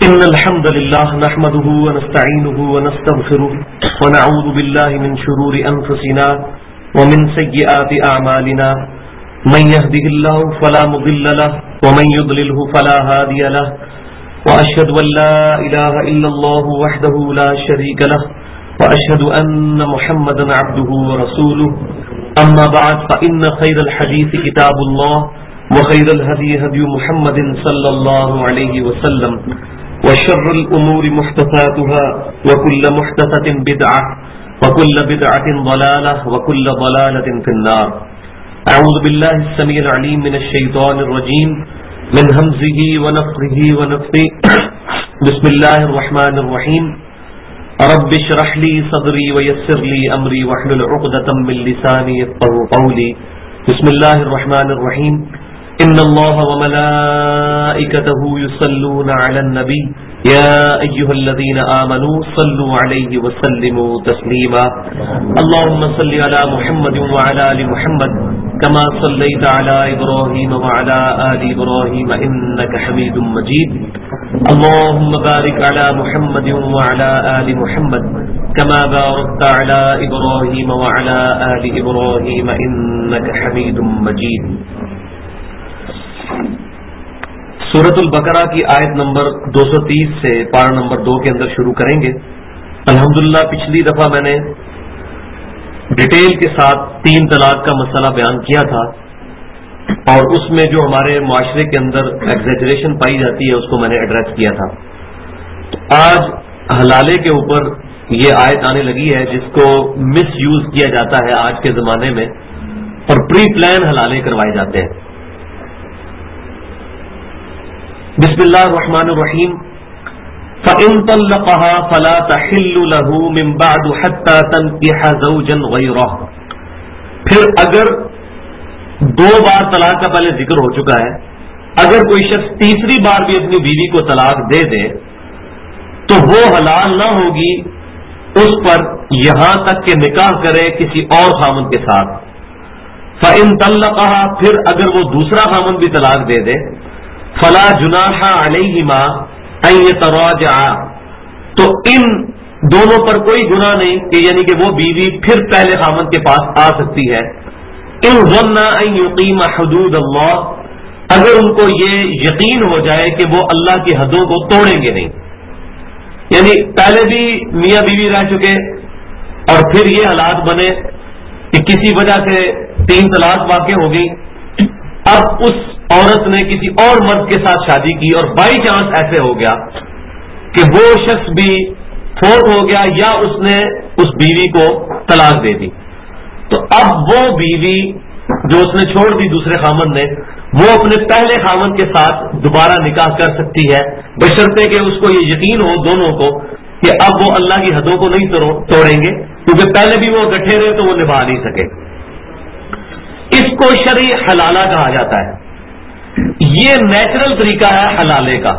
إن الحمد لله نحمده ونستعينه ونستغفره ونعوذ بالله من شرور أنفسنا ومن سيئات أعمالنا من يهده الله فلا مضل له ومن يضلله فلا هادي له وأشهد أن لا إله إلا الله وحده لا شريك له وأشهد أن محمدا عبده ورسوله أما بعد فإن خير الحديث كتاب الله وخير الهدي هدي محمد صلى الله عليه وسلم وشر الأمور محدثاتها وكل محدثة بدعة وكل بدعة ضلالة وكل ضلالة في النار. أعوذ بالله السميع العليم من الشيطان الرجيم من همزه ونفخه ونفثه. بسم الله الرحمن الرحيم. رب اشرح لي صدري ويسر لي أمري واحلل عقدة من لساني يفقهوا قولي. بسم الله الرحمن الرحيم. إن الله وملائكته يصلون على النبي يا أيها الذين آمنوا صلوا عليه وسلموا تسليما. اللهم صل على محمد وعلى آل محمد كما صليت على إبراهيم وعلى آل إبراهيم إنك حميد مجيد. اللهم بارك على محمد وعلى آل محمد كما باركت على إبراهيم وعلى آل إبراهيم إنك حميد مجيد. سورۃ البقرہ کی آیت نمبر 230 سے پارہ نمبر 2 کے اندر شروع کریں گے. الحمدللہ پچھلی دفعہ میں نے ڈیٹیل کے ساتھ 3 طلاق کا مسئلہ بیان کیا تھا اور اس میں جو ہمارے معاشرے کے اندر ایگزیجریشن پائی جاتی ہے اس کو میں نے ایڈریس کیا تھا. تو آج حلالے کے اوپر یہ آیت آنے لگی ہے جس کو مس یوز کیا جاتا ہے آج کے زمانے میں اور پری پلان حلالے کروائے جاتے ہیں. بسم اللہ الرحمن الرحیم. فَإِن طَلَّقَهَا فَلَا تَحِلُّ لَهُ مِن بَعْدُ حَتَّى تَنكِحَ زَوْجًا غَيْرَهُ. پھر اگر 2 بار طلاق کا پہلے ذکر ہو چکا ہے، اگر کوئی شخص تیسری بار بھی اپنی بیوی کو طلاق دے دے تو وہ حلال نہ ہوگی اس پر یہاں تک کہ نکاح کرے کسی اور خامن کے ساتھ. فَإِن طَلَّقَهَا پھر اگر وہ دوسرا خامن بھی طلاق دے دے فلا جناح علیہما ان یتراجعا، تو ان دونوں پر کوئی گناہ نہیں کہ یعنی کہ وہ بیوی پھر پہلے خامن کے پاس آ سکتی ہے. ان ظنا ان یقیم حدود اللہ، اگر ان کو یہ یقین ہو جائے کہ وہ اللہ کی حدوں کو توڑیں گے نہیں. یعنی پہلے بھی میاں بیوی رہ چکے اور پھر یہ حالات بنے کہ کسی وجہ سے 3 طلاق واقع ہو گئی. اب اس عورت نے کسی اور مرد کے ساتھ شادی کی اور بائی چانس ایسے ہو گیا کہ وہ شخص بھی فوت ہو گیا یا اس نے اس بیوی کو طلاق دے دی، تو اب وہ بیوی جو اس نے چھوڑ دی دوسرے خامن نے، وہ اپنے پہلے خامن کے ساتھ دوبارہ نکاح کر سکتی ہے بشرطے کہ اس کو یہ یقین ہو دونوں کو کہ اب وہ اللہ کی حدوں کو نہیں توڑیں گے، کیونکہ پہلے بھی وہ اکٹھے رہے تو وہ نبھا نہیں سکے. اس کو شرعی حلالہ کہا جاتا ہے. یہ نیچرل طریقہ ہے حلالے کا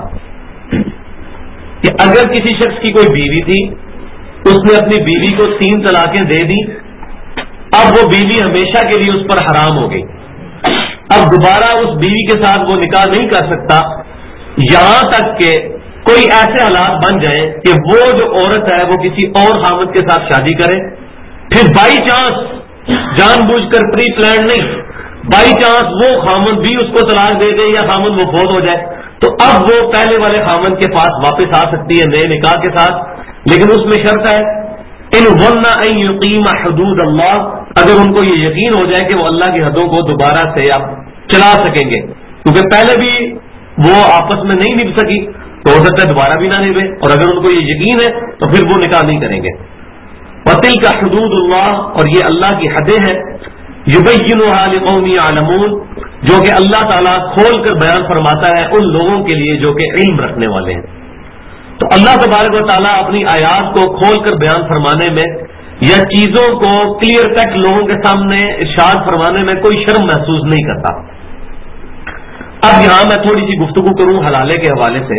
کہ اگر کسی شخص کی کوئی بیوی تھی، اس نے اپنی بیوی کو 3 طلاقیں دے دی، اب وہ بیوی ہمیشہ کے لیے اس پر حرام ہو گئی. اب دوبارہ اس بیوی کے ساتھ وہ نکاح نہیں کر سکتا یہاں تک کہ کوئی ایسے حالات بن جائیں کہ وہ جو عورت ہے وہ کسی اور خامد کے ساتھ شادی کرے، پھر بائی چانس جان بوجھ کر پری پلان نہیں، بائی چانس وہ خامن بھی اس کو طلاق دے دے یا خامن وہ فوت ہو جائے، تو اب وہ پہلے والے خامن کے پاس واپس آ سکتی ہے نئے نکاح کے ساتھ. لیکن اس میں شرط ہے ان ظن ان یقیم حدود اللہ، اگر ان کو یہ یقین ہو جائے کہ وہ اللہ کی حدوں کو دوبارہ سے اب چلا سکیں گے، کیونکہ پہلے بھی وہ آپس میں نہیں نبھ سکی تو ہو سکتا ہے دوبارہ بھی نہ نبھے، اور اگر ان کو یہ یقین ہے تو پھر وہ نکاح نہیں کریں گے. وَتِلْكَ حُدُودُ اللَّهِ، اور یہ اللہ کی حدیں ہیں، يُبَيِّنُهَا لِقَوْمٍ يَعْلَمُونَ، جو کہ اللہ تعالیٰ کھول کر بیان فرماتا ہے ان لوگوں کے لیے جو کہ علم رکھنے والے ہیں. تو اللہ تبارک و تعالیٰ اپنی آیات کو کھول کر بیان فرمانے میں یا چیزوں کو کلیئر کٹ لوگوں کے سامنے ارشاد فرمانے میں کوئی شرم محسوس نہیں کرتا. اب یہاں میں تھوڑی سی گفتگو کروں حلالے کے حوالے سے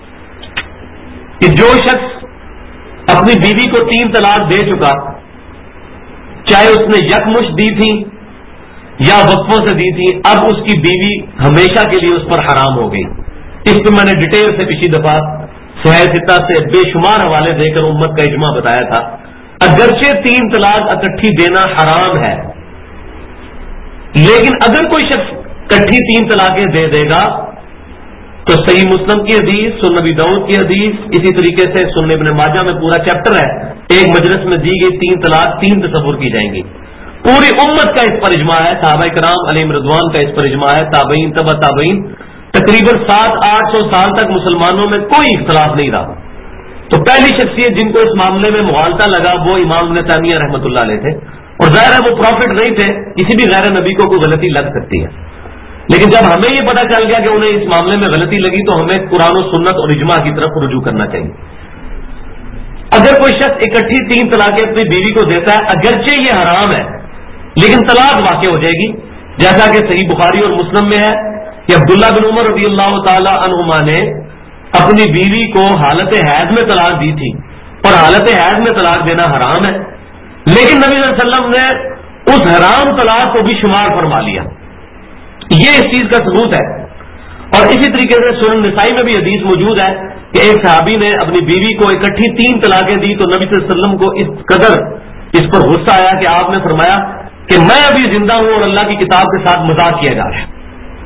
کہ جو شخص اپنی بیوی کو 3 طلاق دے چکا، چاہے اس نے یکمشت دی تھی یا وقفوں سے دی تھی، اب اس کی بیوی ہمیشہ کے لیے اس پر حرام ہو گئی. اس پہ میں نے ڈیٹیل سے پچھلی دفعہ सहिता से बेशुमार हवाले देकर उम्मत का इजमा बताया था। अगरचे 3 तलाक इकट्ठी देना हराम है, लेकिन अगर कोई शख्स इकट्ठी 3 तलाकें दे देगा तो सही मुस्लिम की हदीस, सुन्न नबी दाऊद की हदीस, इसी तरीके से सुन्न इब्न माजा में पूरा चैप्टर है, एक मजलिस में दी गई 3 तलाक 3 तसव्वुर की जाएंगी। पूरी उम्मत का इस पर इजमा है, सहाबा किराम अलैहिम रिज़वान का इस पर इजमा है, ताबईन तबा ताबईन, तकरीबन 700-800 साल तक मुसलमानों में कोई इख्तलाफ नहीं रहा। तो पहली शख्सियत जिनको इस मामले में मुगालता लगा वो इमाम इब्न तैमिया रहमतुल्लाह अलैह थे, और जाहिर है वो प्रॉफिट नहीं थे, किसी भी गैर नबी को कोई गलती लग सकती है। लेकिन जब हमें ये पता चल गया कि उन्हें इस मामले में गलती लगी तो हमें कुरान और सुन्नत और इजमा की तरफ रुजू करना चाहिए। अगर कोई शख्स इकट्ठी 3 तलाकें अपनी बीवी को देता है, अगरचे ये हराम है लेकिन तलाक वाक़ हो जाएगी, जैसा कि सही बुखारी और मुस्लिम में है कि अब्दुल्ला बिन उमर रज़ी अल्लाह ताला अन्हुमा ने अपनी बीवी को हालत हैज में तलाक दी थी, और हालत हैज में तलाक देना हराम है, लेकिन नबी सल्लल्लाहु अलैहि वसल्लम ने उस हराम तलाक को भी शुमार फरमा लिया। ये इस चीज का सबूत है। और इसी तरीके से सुनन निसाई में भी हदीस मौजूद है कि एक सहाबी ने अपनी बीवी को इकट्ठी 3 तलाकें दी तो नबी सल्लल्लाहु अलैहि वसल्लम को इस कदर इस पर गुस्सा आया कि आपने फरमाया कि मैं अभी जिंदा हूं और अल्लाह की किताब के साथ मजाक किया जा रहा है।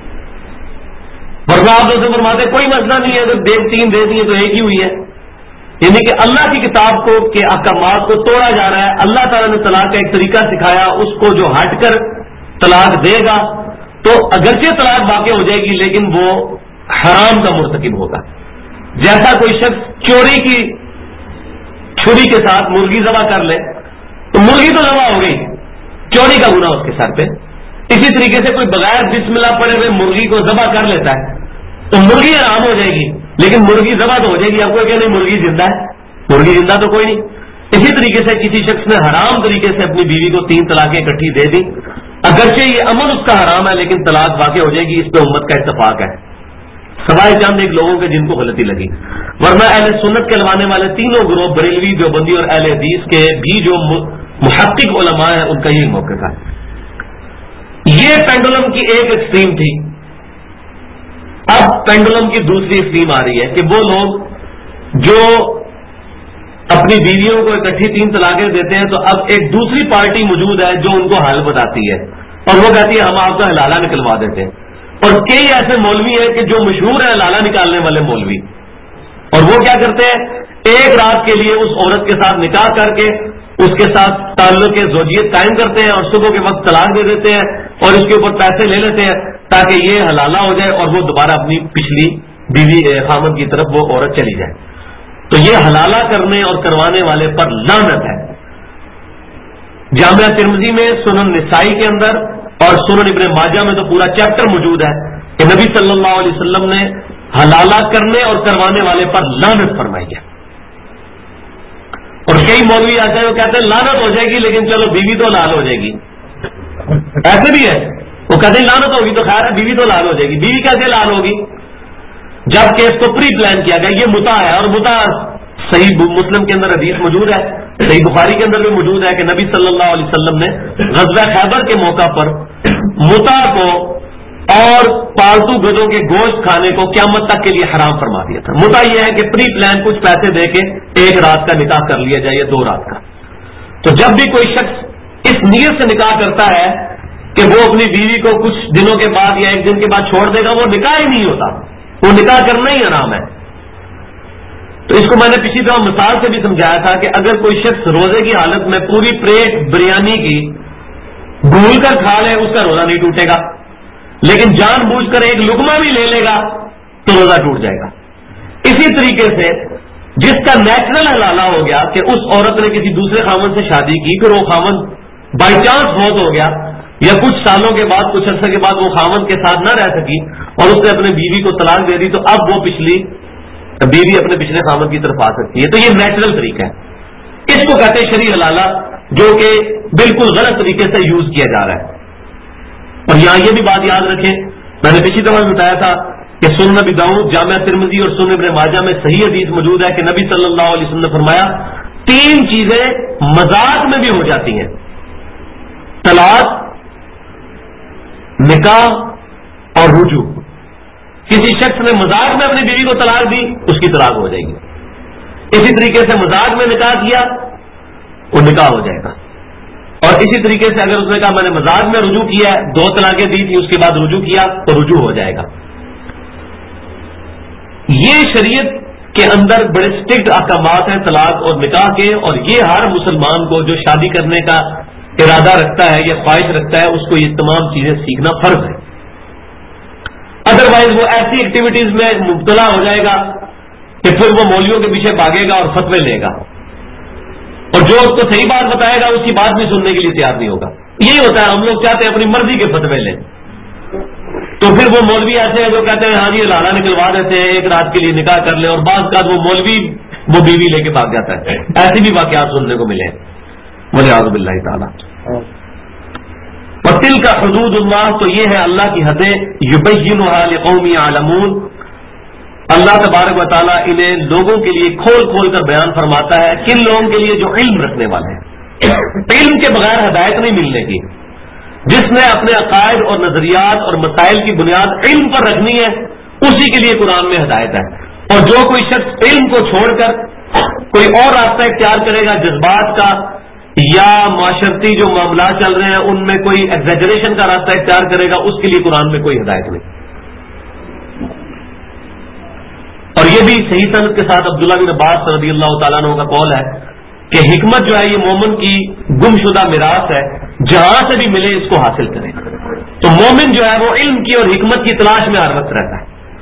वरना आप लोग फरमाते कोई मसला नहीं है, अगर 3 दे दिए तो एक ही हुई है, यानी कि अल्लाह की किताब को के अहकामात को तोड़ा जा रहा है। अल्लाह ताला ने तलाक का एक तरीका सिखाया, उसको जो हटकर तलाक देगा तो अगरचे तलाक वाक़ हो जाएगी लेकिन वो हराम का मुर्तकिब होगा। जैसा कोई शख्स चोरी की छुरी के साथ मुर्गी ज़बह कर ले तो मुर्गी तो ज़बह हो गई, चोरी का गुनाह उसके सर पे। इसी तरीके से कोई बगैर बिस्मिल्लाह पढ़े हुए मुर्गी को ज़बह कर लेता है तो मुर्गी हराम हो जाएगी, लेकिन मुर्गी ज़बह तो हो जाएगी। आपको क्या नहीं, मुर्गी जिंदा है, मुर्गी जिंदा तो कोई नहीं। इसी तरीके से किसी शख्स ने हराम तरीके से अपनी बीवी को 3 तलाकें इकट्ठी दे दी, अगरचे ये अमल उसका हराम है लेकिन तलाक वाक़ हो जाएगी, इस पे उम्मत का इत्तफाक है, सवाए चंद एक लोगों के जिनको गलती लगी। वरना अहले सुन्नत कहलवाने वाले तीनों ग्रोह बरेलवी, देवबंदी और अहले हदीस के भी जो मुहक्किक उलमा है उनका यही मौक़िफ़ है। ये पेंडुलम की एक एक्सट्रीम थी। अब पेंडुलम की दूसरी एक्सट्रीम आ रही है कि वो लोग जो अपनी बीवियों को इकट्ठी 3 तलाकें देते हैं तो अब एक दूसरी पार्टी मौजूद है जो उनको हाल बताती है और वो कहती है हम आपका हलाला निकलवा देते हैं। और कई ऐसे मौलवी हैं कि जो मशहूर है हलाला निकालने वाले मौलवी, और वो क्या करते हैं, एक रात के लिए उस औरत के साथ निकाह करके उसके साथ ताल्लुक ज़ौजियत कायम करते हैं और सुबह के वक्त तलाक दे देते हैं और इसके ऊपर पैसे ले लेते हैं ताकि ये हलाला हो जाए और वो दोबारा अपनी पिछली बीवी खामद की तरफ वो औरत चली जाए। तो ये हलाला करने और करवाने वाले पर लानत है। जामिया तिर्मिज़ी में, सुनन निसाई के अंदर और सुनन इब्न माजा में तो पूरा चैप्टर मौजूद है कि नबी सल्लल्लाहु अलैहि वसल्लम ने हलाला करने और करवाने वाले पर लानत फरमाई है। और कई मौलवी आते हैं वो कहते हैं लानत हो जाएगी लेकिन चलो बीवी तो लाल हो जाएगी, ऐसे भी है। वो कहते हैं लानत होगी तो खैर है, बीवी तो लाल हो जाएगी। बीवी कैसे लाल होगी जबकि इसको प्री प्लान किया गया। ये मुता है और मुता सही मुस्लिम के अंदर हदीस मौजूद है, सही बुखारी के अंदर भी मौजूद है कि नबी सल्लल्लाहु अलैहि वसल्लम ने ग़ज़वा खैबर के मौका पर मुता को और पालतू गधों के गोश्त खाने को क़यामत तक के लिए हराम फरमा दिया था। मुता यह है कि प्री प्लान कुछ पैसे दे के 1 रात का निकाह कर लिया जाए या 2 रात का। तो जब भी कोई शख्स इस नीयत से निकाह करता है कि वो अपनी बीवी को कुछ दिनों के बाद या 1 दिन के बाद छोड़ देगा, वो निकाह ही नहीं होता, वो निकाह करना ही हराम है। तो इसको मैंने पिछली दफा मिसाल से भी समझाया था कि अगर कोई शख्स रोजे की हालत में पूरी प्लेट बिरयानी की भूल कर खा ले उसका रोजा नहीं टूटेगा, लेकिन जानबूझकर एक लुकमा भी ले लेगा तो रोजा टूट जाएगा। इसी तरीके से जिसका नेचुरल हलाला हो गया कि उस औरत ने किसी दूसरे खामन से शादी की, फिर वो खामन बाई चांस मौत हो गया या कुछ सालों के बाद, कुछ अर्से के बाद वो खामन के साथ न रह सकी और उसने अपने बीवी को तलाक दे दी, तो अब वो पिछली बीवी अपने पिछले खामन की तरफ आ सकती है। तो ये नेचुरल तरीका है, इसको कहते हैं शरीय हलाला, जो कि बिल्कुल गलत तरीके से यूज किया जा रहा है। और यहां ये भी बात याद रखें, मैंने पिछली दफा बताया था कि सुनन नबी दाऊद, जामिया तिर्मिज़ी और सुनन इब्न माजा में सही हदीस मौजूद है कि नबी सल्लल्लाहु अलैहि वसल्लम ने फरमाया 3 चीजें मजाक में भी हो जाती हैं, तलाक, निकाह और रुजू। किसी शख्स ने मजाक में अपनी बीवी को तलाक दी, उसकी तलाक हो जाएगी। اسی طریقے سے مزاج میں نکاح کیا وہ نکاح ہو جائے گا. اور اسی طریقے سے اگر اس نے کہا میں نے مزاج میں رجوع کیا ہے، 2 طلاقیں دی تھی اس کے بعد رجوع کیا تو رجوع ہو جائے گا. یہ شریعت کے اندر بڑے اسٹرکٹ احکامات ہیں طلاق اور نکاح کے، اور یہ ہر مسلمان کو جو شادی کرنے کا ارادہ رکھتا ہے یا خواہش رکھتا ہے اس کو یہ تمام چیزیں سیکھنا فرض ہے. ادروائز وہ ایسی ایکٹیویٹیز میں مبتلا ہو جائے گا کہ پھر وہ مولویوں کے پیچھے بھاگے گا اور فتوے لے گا، اور جو اس کو صحیح بات بتائے گا اس کی بات بھی سننے کے لیے تیار نہیں ہوگا. یہی ہوتا ہے، ہم لوگ چاہتے ہیں اپنی مرضی کے فتوے لیں، تو پھر وہ مولوی ایسے ہیں جو کہتے ہیں ہاں جی لاڑا نکلوا دیتے ہیں، ایک رات کے لیے نکاح کر لیں، اور بعض کا وہ مولوی وہ بیوی لے کے بھاگ جاتا ہے. ایسے بھی واقعات سننے کو ملے ہیں والعیاذ باللہ تعالی. وَتِلْكَ حُدُودُ اللَّهِ، تو یہ ہے اللہ کی حدیں، يُبَيِّنُهَا لِقَوْمٍ يَعْلَمُونَ، اللہ تبارک و تعالیٰ انہیں لوگوں کے لیے کھول کھول کر بیان فرماتا ہے. کن لوگوں کے لیے؟ جو علم رکھنے والے ہیں. علم کے بغیر ہدایت نہیں ملنے کی. جس نے اپنے عقائد اور نظریات اور مسائل کی بنیاد علم پر رکھنی ہے اسی کے لیے قرآن میں ہدایت ہے. اور جو کوئی شخص علم کو چھوڑ کر کوئی اور راستہ اختیار کرے گا، جذبات کا یا معاشرتی جو معاملات چل رہے ہیں ان میں کوئی ایگزیجریشن کا راستہ اختیار کرے گا، اس کے لیے قرآن میں کوئی ہدایت نہیں. اور یہ بھی صحیح سند کے ساتھ عبداللہ بن عباس رضی اللہ تعالیٰ عنہ کا قول ہے کہ حکمت جو ہے یہ مومن کی گم شدہ میراث ہے، جہاں سے بھی ملے اس کو حاصل کرے. تو مومن جو ہے وہ علم کی اور حکمت کی تلاش میں ہر وقت رہتا ہے.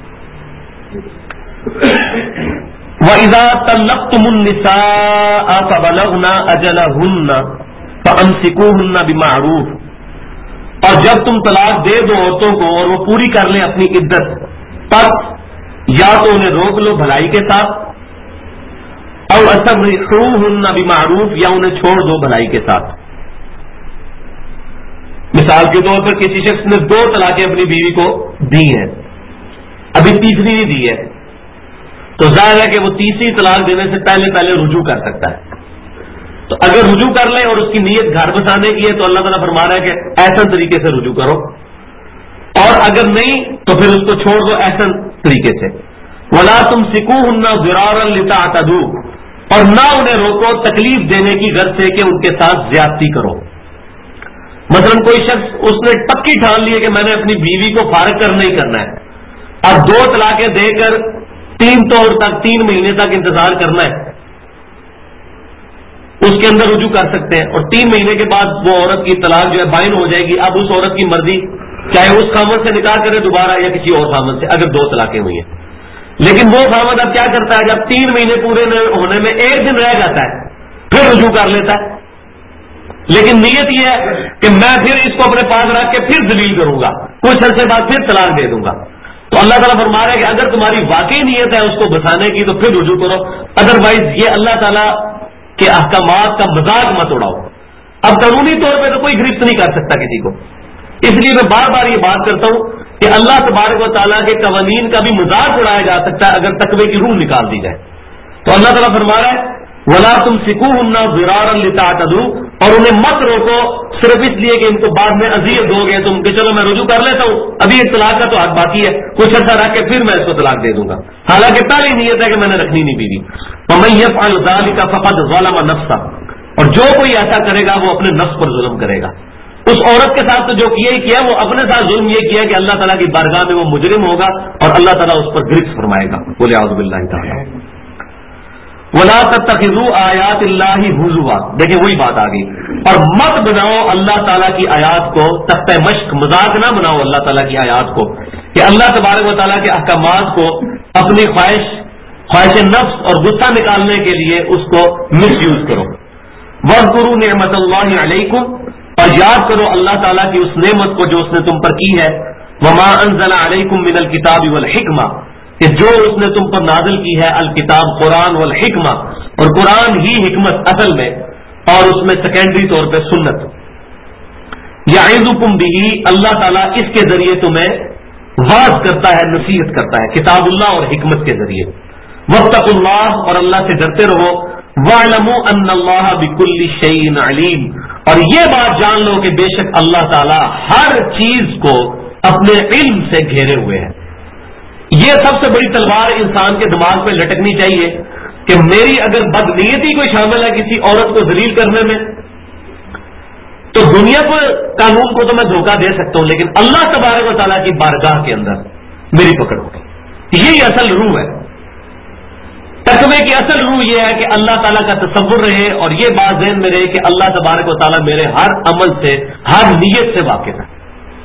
وَإِذَا طَلَّقْتُمُ النِّسَاءَ فَبَلَغْنَ أَجَلَهُنَّ فَأَمْسِكُوهُنَّ بِمَعْرُوفٍ، اور جب تم طلاق دے دو عورتوں کو اور وہ پوری کر لیں اپنی عدت، تب یا تو انہیں روک لو بھلائی کے ساتھ، او اسرحوهن بمعروف، یا انہیں چھوڑ دو بھلائی کے ساتھ. مثال کے طور پر کسی شخص نے 2 طلاقیں اپنی بیوی کو دی ہیں، ابھی تیسری نہیں دی ہے، تو ظاہر ہے کہ وہ تیسری طلاق دینے سے پہلے رجوع کر سکتا ہے. تو اگر رجوع کر لیں اور اس کی نیت گھر بسانے کی ہے تو اللہ تعالیٰ فرما رہا ہے کہ ایسا طریقے سے رجوع کرو، اور اگر نہیں تو پھر اس کو چھوڑ دو ایسا طریقے سے. وَلَا تُمْسِكُوهُنَّ ضِرَارًا لِتَعْتَدُوا، اور نہ انہیں روکو تکلیف دینے کی غرض سے کہ ان کے ساتھ زیادتی کرو. مثلا کوئی شخص اس نے پکی ٹھان لی ہے کہ میں نے اپنی بیوی کو فارغ کرنا ہی کرنا ہے، اب 2 طلاقیں دے کر 3 مہینے تک انتظار کرنا ہے، اس کے اندر رجوع کر سکتے ہیں، اور 3 مہینے کے بعد وہ عورت کی طلاق جو ہے بائن ہو جائے گی. اب اس عورت کی مرضی، چاہے اس خامد سے نکاح کرے دوبارہ یا کسی اور خامد سے، اگر 2 طلاقیں ہوئی ہیں. لیکن وہ خامد اب کیا کرتا ہے، جب 3 مہینے پورے ہونے میں 1 دن رہ جاتا ہے پھر رجوع کر لیتا ہے، لیکن نیت یہ ہے کہ میں پھر اس کو اپنے پاس رکھ کے پھر ذلیل کروں گا، کچھ عرصے بعد پھر طلاق دے دوں گا. تو اللہ تعالیٰ فرما رہا ہے کہ اگر تمہاری واقعی نیت ہے اس کو بسانے کی تو پھر رجوع کرو، ادروائز یہ اللہ تعالیٰ کے احکامات کا مذاق مت اڑاؤ. اب قانونی طور پہ تو کوئی گرفت نہیں کر سکتا کسی کو، اس لیے میں بار بار یہ بات کرتا ہوں کہ اللہ تبارک و تعالیٰ کے قوانین کا بھی مذاق اڑایا جا سکتا ہے اگر تقوی کی روح نکال دی جائے. تو اللہ تعالیٰ فرما رہا ہے وَلَا تُمْسِكُوهُنَّ ضِرَارًا لِتَعْتَدُوا، اور انہیں مت روکو صرف اس لیے کہ ان کو بعد میں اذیت دو گے تم کہ چلو میں رجوع کر لیتا ہوں، ابھی ایک طلاق کا تو حق باقی ہے، کچھ عرصہ رکھ کے پھر میں اس کو طلاق دے دوں گا، حالانکہ پہلے نیت ہے کہ میں نے رکھنی نہیں بیوی. وَمَن يَفْعَلْ ذَلِكَ فَقَدْ ظَلَمَ نَفْسَهُ، اور جو کوئی ایسا کرے گا وہ اپنے نفس پر ظلم کرے گا. اس عورت کے ساتھ تو جو کیا ہی کیا، وہ اپنے ساتھ ظلم یہ کیا کہ اللہ تعالیٰ کی بارگاہ میں وہ مجرم ہوگا اور اللہ تعالیٰ اس پر گرفت فرمائے گا. بولے اعوذ باللہ تعالیٰ. وَلَا تَتَّخِذُوا آیَاتِ اللَّهِ هُزُوًا، دیکھیں وہی بات آ گئی. اور مت بناؤ اللہ تعالیٰ کی آیات کو تختہ مشق، مذاق نہ بناؤ اللہ تعالیٰ کی آیات کو، کہ اللہ تبارک و تعالیٰ کے احکامات کو اپنی خواہش نفس اور غصہ نکالنے کے لیے اس کو مس یوز کرو. وَاذْكُرُوا نِعْمَتَ اللَّهِ عَلَيْكُمْ، اور یاد کرو اللہ تعالیٰ کی اس نعمت کو جو اس نے تم پر کی ہے. وَمَا أَنزَلَ عَلَيْكُمْ مِنَ الْكِتَابِ وَالْحِكْمَةِ، کہ جو اس نے تم پر نازل کی ہے الکتاب قرآن والحکمہ، اور قرآن ہی حکمت اصل میں، اور اس میں سیکنڈری طور پہ سنت. یعظکم بہ، اللہ تعالیٰ اس کے ذریعے تمہیں واعظ کرتا ہے، نصیحت کرتا ہے، کتاب اللہ اور حکمت کے ذریعے. واتقوا اللہ، اور اللہ سے ڈرتے رہو. واعلموا ان اللہ بکل شیء علیم، اور یہ بات جان لو کہ بے شک اللہ تعالیٰ ہر چیز کو اپنے علم سے گھیرے ہوئے ہے. یہ سب سے بڑی تلوار انسان کے دماغ پہ لٹکنی چاہیے کہ میری اگر بدنیتی کوئی شامل ہے کسی عورت کو ذلیل کرنے میں، تو دنیا پر قانون کو تو میں دھوکہ دے سکتا ہوں، لیکن اللہ تبارک و تعالیٰ کی بارگاہ کے اندر میری پکڑ ہوگی۔ یہی اصل روح ہے تقوی کی۔ اصل روح یہ ہے کہ اللہ تعالیٰ کا تصور رہے اور یہ بات ذہن میں رہے کہ اللہ تبارک و تعالیٰ میرے ہر عمل سے، ہر نیت سے واقف ہے۔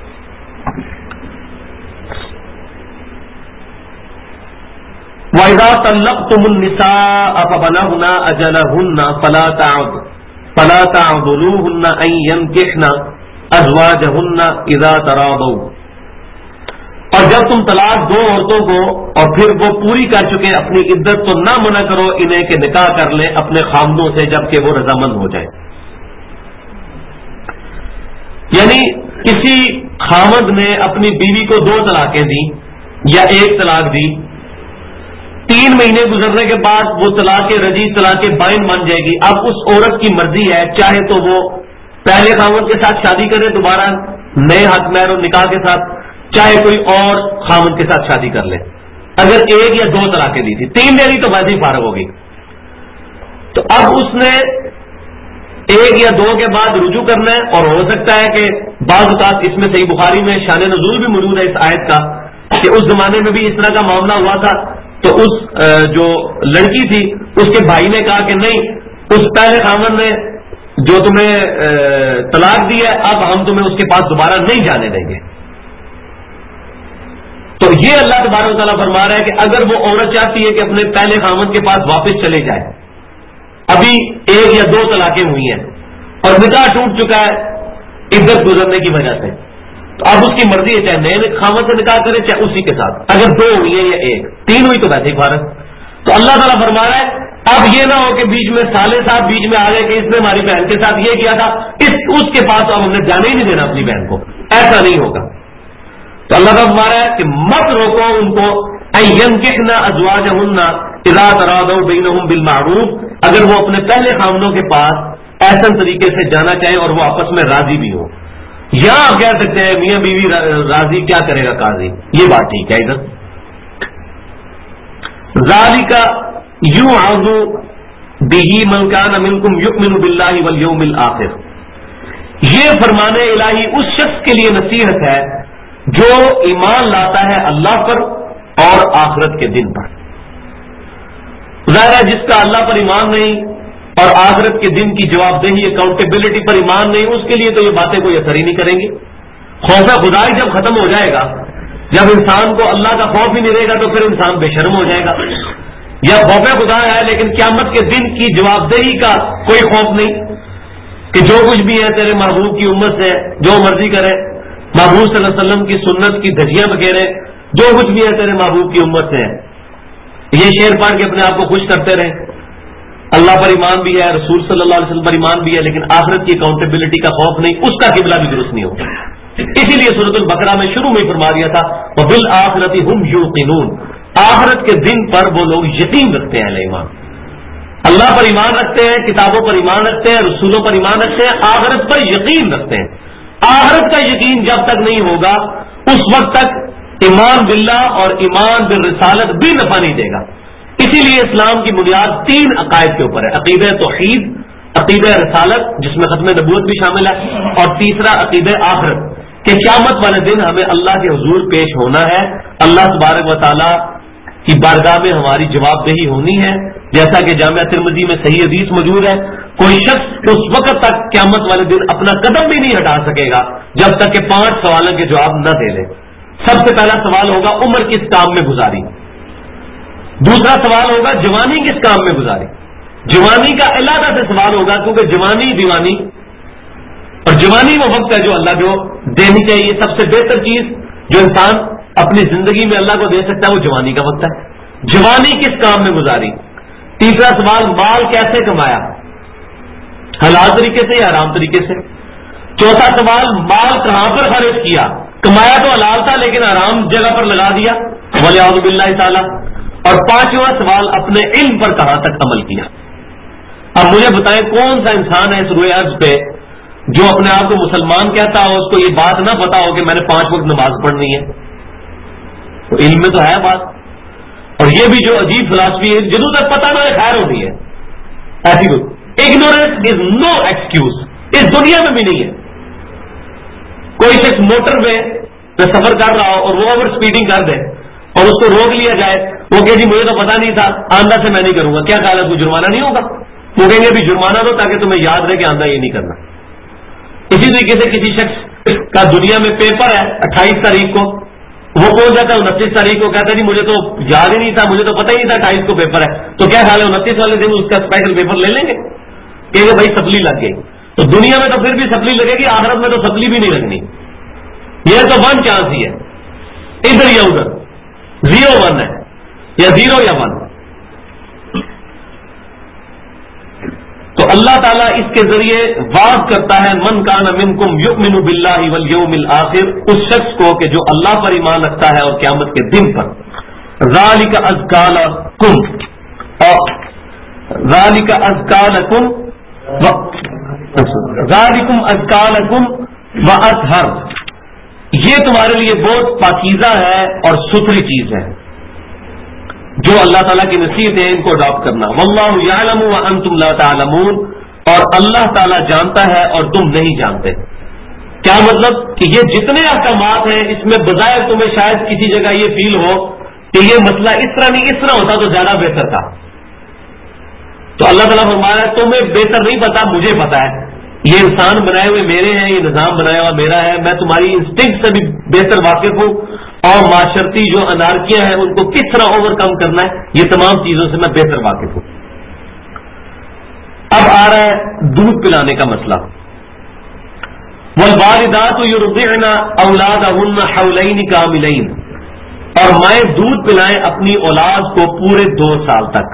وَإِذَا طَلَّقْتُمُ النِّسَاءَ فَبَلَغْنَ أَجَلَهُنَّ فَلَا تَعْضُلُوهُنَّ أَن يَنكِحْنَ أَزْوَاجَهُنَّ إِذَا تَرَاضَوْا، اور جب تم طلاق دو عورتوں کو اور پھر وہ پوری کر چکے اپنی عدت، تو نہ منع کرو انہیں کہ نکاح کر لیں اپنے خامدوں سے جبکہ وہ رضامند ہو جائے۔ یعنی کسی خامد نے اپنی بیوی کو 2 طلاقیں دی یا 1 طلاق دی، 3 مہینے گزرنے کے بعد وہ طلاق رجی، طلاق بائن بن جائے گی۔ اب اس عورت کی مرضی ہے، چاہے تو وہ پہلے خامد کے ساتھ شادی کرے دوبارہ نئے حق مہر اور نکاح کے ساتھ، چاہے کوئی اور خامد کے ساتھ شادی کر لے۔ اگر 1 یا 2 طلاقیں دی تھی، 3 دے دی تو ویسے ہی فارغ ہوگی۔ تو اب اس نے 1 یا 2 کے بعد رجوع کرنا ہے، اور ہو سکتا ہے کہ بعض اوقات اس میں صحیح بخاری میں شان نزول بھی موجود ہے اس آیت کا کہ اس زمانے میں بھی اس طرح کا معاملہ ہوا تھا۔ تو اس جو لڑکی تھی اس کے بھائی نے کہا کہ نہیں، اس پہلے خامد نے جو تمہیں طلاق دی ہے اب ہم تمہیں اس کے پاس دوبارہ نہیں جانے دیں گے۔ تو یہ اللہ تبارک و تعالیٰ فرما رہا ہے کہ اگر وہ عورت چاہتی ہے کہ اپنے پہلے خامد کے پاس واپس چلے جائے، ابھی 1 یا 2 طلاقیں ہوئی ہیں اور نکاح ٹوٹ چکا ہے عدت گزرنے کی وجہ سے، تو اب اس کی مرضی ہے چاہے نئے خامد سے نکاح کرے چاہے اسی کے ساتھ، اگر 2 ہوئی ہیں یا 1، 3 ہوئی تو ویسے ہی فارغ۔ تو اللہ تعالیٰ فرما رہا ہے اب یہ نہ ہو کہ بیچ میں سالے صاحب بیچ میں آ گئے کہ اس نے ہماری بہن کے ساتھ یہ کیا تھا، اس کے پاس اب ہم نے جانے ہی نہیں دینا اپنی بہن کو، ایسا نہیں ہوگا۔ تو اللہ تعالیٰ فرما رہا ہے کہ مت روکو ان کو ان ينكحن ازواجهن اذا تراضوا بينهم بالمعروف، اگر وہ اپنے پہلے خامدوں کے پاس ایسا طریقے سے جانا چاہیں اور وہ آپس میں راضی بھی ہو۔ یا آپ کہہ سکتے ہیں میاں بیوی راضی کیا کرے گا قاضی، یہ بات ٹھیک ہے ادھر۔ ذالک یوعظ بہ من کان منکم یؤمن باللہ والیوم الآخر، یہ فرمان الہی اس شخص کے لیے نصیحت ہے جو ایمان لاتا ہے اللہ پر اور آخرت کے دن پر۔ ظاہر ہے جس کا اللہ پر ایمان نہیں اور آخرت کے دن کی جواب دہی اکاؤنٹیبلٹی پر ایمان نہیں، اس کے لیے تو یہ باتیں کوئی اثر ہی نہیں کریں گی۔ خوف خدائی جب ختم ہو جائے گا، جب انسان کو اللہ کا خوف ہی نہیں رہے گا تو پھر انسان بے شرم ہو جائے گا۔ یا خوف خدا ہے لیکن قیامت کے دن کی جواب دہی کا کوئی خوف نہیں کہ جو کچھ بھی ہے تیرے محبوب کی امت سے جو مرضی کرے، محبوب صلی اللہ علیہ وسلم کی سنت کی دھجیاں بکھیرے، جو کچھ بھی ہے تیرے محبوب کی امت سے ہے، یہ شعر پڑھ کے اپنے آپ کو خوش کرتے رہے۔ اللہ پر ایمان بھی ہے، رسول صلی اللہ علیہ وسلم پر ایمان بھی ہے، لیکن آخرت کی اکاؤنٹیبلٹی کا خوف نہیں، اس کا قبلہ بھی درست نہیں ہوگا۔ اسی لیے سورۃ البقرہ میں شروع میں ہی فرما دیا تھا وبالآخرۃ ھم یوقنون، آخرت کے دن پر وہ لوگ یقین رکھتے ہیں، اہل ایمان اللہ پر ایمان رکھتے ہیں، کتابوں پر ایمان رکھتے ہیں، رسولوں پر ایمان رکھتے ہیں، آخرت پر یقین رکھتے ہیں۔ آخرت کا یقین جب تک نہیں ہوگا اس وقت تک ایمان باللہ اور ایمان بالرسالت بھی نفع نہیں دے گا۔ اسی لیے اسلام کی بنیاد 3 عقائد کے اوپر ہے، عقیدہ توحید، عقیدہ رسالت جس میں ختم نبوت بھی شامل ہے، اور تیسرا عقیدہ آخرت کہ قیامت والے دن ہمیں اللہ کے حضور پیش ہونا ہے، اللہ تبارک و تعالی کی بارگاہ میں ہماری جواب دہی ہونی ہے، جیسا کہ جامعہ ترمذی میں صحیح حدیث موجود ہے، کوئی شخص اس وقت تک قیامت والے دن اپنا قدم بھی نہیں ہٹا سکے گا جب تک کہ 5 سوالوں کے جواب نہ دے لے۔ سب سے پہلا سوال ہوگا عمر کس کام میں گزاری، دوسرا سوال ہوگا جوانی کس کام میں گزاری، جوانی کا علیحدہ سے سوال ہوگا کیونکہ جوانی دیوانی، اور جوانی وہ وقت ہے جو اللہ کو دینی چاہیے، سب سے بہتر چیز جو انسان اپنی زندگی میں اللہ کو دے سکتا ہے وہ جوانی کا وقت ہے۔ جوانی کس کام میں گزاری، تیسرا سوال مال کیسے کمایا، حلال طریقے سے یا حرام طریقے سے، چوتھا سوال مال کہاں پر خرچ کیا، کمایا تو حلال تھا لیکن حرام جگہ پر لگا دیا والعیاذ باللہ تعالی، اور 5واں سوال اپنے علم پر کہاں تک عمل کیا۔ اب مجھے بتائیں کون سا انسان ہے اس روئے ارض پہ جو اپنے آپ کو مسلمان کہتا ہو، اس کو یہ بات نہ پتا ہو کہ میں نے 5 وقت نماز پڑھنی ہے، تو علم میں تو ہے بات۔ اور یہ بھی جو عجیب فلسفی ہے جنہوں تک پتہ نہ ہے ریٹائر ہونی ہے، ایسی کوئی اگنورینس از نو ایکسکیوز، اس دنیا میں بھی نہیں ہے۔ کوئی شخص موٹر میں سفر کر رہا ہو اور وہ اوور اسپیڈنگ کر دے اور اس کو روک لیا جائے، وہ کہ جی مجھے تو پتا نہیں تھا، آندہ سے میں نہیں کروں گا، کیا خیال ہے کوئی جرمانہ نہیں ہوگا؟ وہ کہیں گے بھی جرمانہ دو تاکہ تمہیں یاد رہے کہ آندہ یہ نہیں کرنا۔ اسی طریقے سے کسی شخص کا دنیا میں پیپر ہے 28 تاریخ کو، وہ پہنچ جاتا ہے 29 تاریخ کو، کہتا ہے جی مجھے تو یاد ہی نہیں تھا، مجھے تو پتہ ہی نہیں تھا 28 کو پیپر ہے، تو کیا خیال ہے 29 والے دن اس کا اسپیشل پیپر لے لیں گے؟ کہ بھائی سپلی لگ گئی۔ تو دنیا میں تو پھر بھی سپلی لگے گی، آخرت میں تو سپلی بھی نہیں لگنی، یہ تو 1 چانس ہی ہے، ادھر یا ادھر 0-1 ہے، یا 0 یا 1۔ تو اللہ تعالیٰ اس کے ذریعے واضح کرتا ہے من کان منکم یؤمن باللہ والیوم الآخر، اس شخص کو کہ جو اللہ پر ایمان رکھتا ہے اور قیامت کے دن پر، ذالک ازکا لکم، اور ذالک ازکا لکم ذالکم ازکا لکم واطہر، یہ تمہارے لیے بہت پاکیزہ ہے اور ستھری چیز ہے، جو اللہ تعالیٰ کی نصیحت ہے ان کو اڈاپٹ کرنا۔ واللہ یعلم وانتم لا تعلمون، اور اللہ تعالیٰ جانتا ہے اور تم نہیں جانتے۔ کیا مطلب کہ یہ جتنے احکامات ہیں اس میں بظاہر تمہیں شاید کسی جگہ یہ فیل ہو کہ یہ مسئلہ اس طرح نہیں، اس طرح ہوتا تو زیادہ بہتر تھا، تو اللہ تعالیٰ فرمایا تمہیں بہتر نہیں پتا، مجھے پتا ہے، یہ انسان بنائے ہوئے میرے ہیں، یہ نظام بنایا ہوا میرا ہے، میں تمہاری انسٹنکٹ سے بھی بہتر واقف ہوں، اور معاشرتی جو انارکیاں ہیں ان کو کس طرح اوور کم کرنا ہے یہ تمام چیزوں سے میں بہتر واقف ہوں۔ اب آ رہا ہے دودھ پلانے کا مسئلہ۔ والوالدات یرضعن اولادہن حولین کاملین، اور مائیں دودھ پلائیں اپنی اولاد کو پورے 2 سال تک۔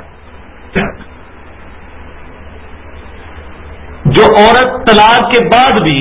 جو عورت طلاق کے بعد بھی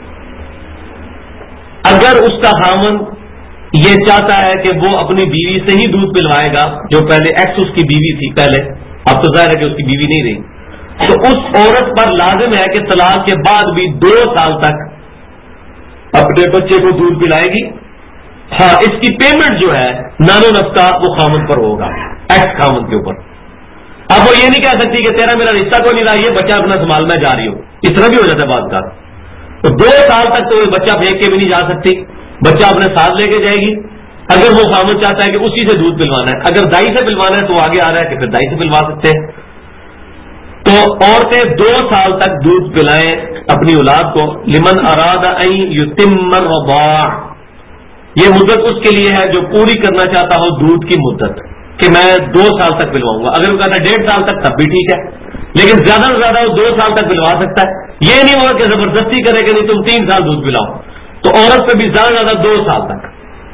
اگر اس کا خاوند یہ چاہتا ہے کہ وہ اپنی بیوی سے ہی دودھ پلوائے گا، جو پہلے ایکس اس کی بیوی تھی پہلے، اب تو ظاہر ہے کہ اس کی بیوی نہیں رہی، تو اس عورت پر لازم ہے کہ طلاق کے بعد بھی 2 سال تک اپنے بچے کو دودھ پلائے گی۔ ہاں، اس کی پیمنٹ جو ہے نانو نفقہ وہ خاوند پر ہوگا، ایکس خاوند کے اوپر۔ اب وہ یہ نہیں کہہ سکتی کہ تیرا میرا رشتہ کوئی نہیں رہا، یہ بچہ اپنا سنبھال میں جا رہی ہوں، اس طرح بھی ہو جاتا ہے بعض کا۔ تو 2 سال تک تو بچہ پھینک کے بھی نہیں جا سکتی، بچہ اپنے ساتھ لے کے جائے گی۔ اگر وہ خامد چاہتا ہے کہ اسی سے دودھ پلوانا ہے، اگر دائی سے پلوانا ہے تو آگے آ رہا ہے کہ پھر دائی سے پلوا سکتے ہیں۔ تو عورتیں 2 سال تک دودھ پلائیں اپنی اولاد کو، لمن اراد ان یتم الرضاع، یہ مدت اس کے لیے ہے جو پوری کرنا چاہتا ہو دودھ کی مدت، کہ میں 2 سال تک پلواؤں گا۔ اگر وہ کہتا ہے 1.5 سال تک تب بھی ٹھیک ہے، لیکن زیادہ سے زیادہ وہ 2 سال تک پلوا سکتا ہے۔ یہ نہیں ہوگا کہ زبردستی کرے کہ نہیں تم 3 سال دودھ پلاؤ، تو عورت پہ بھی زیادہ سے زیادہ 2 سال تک۔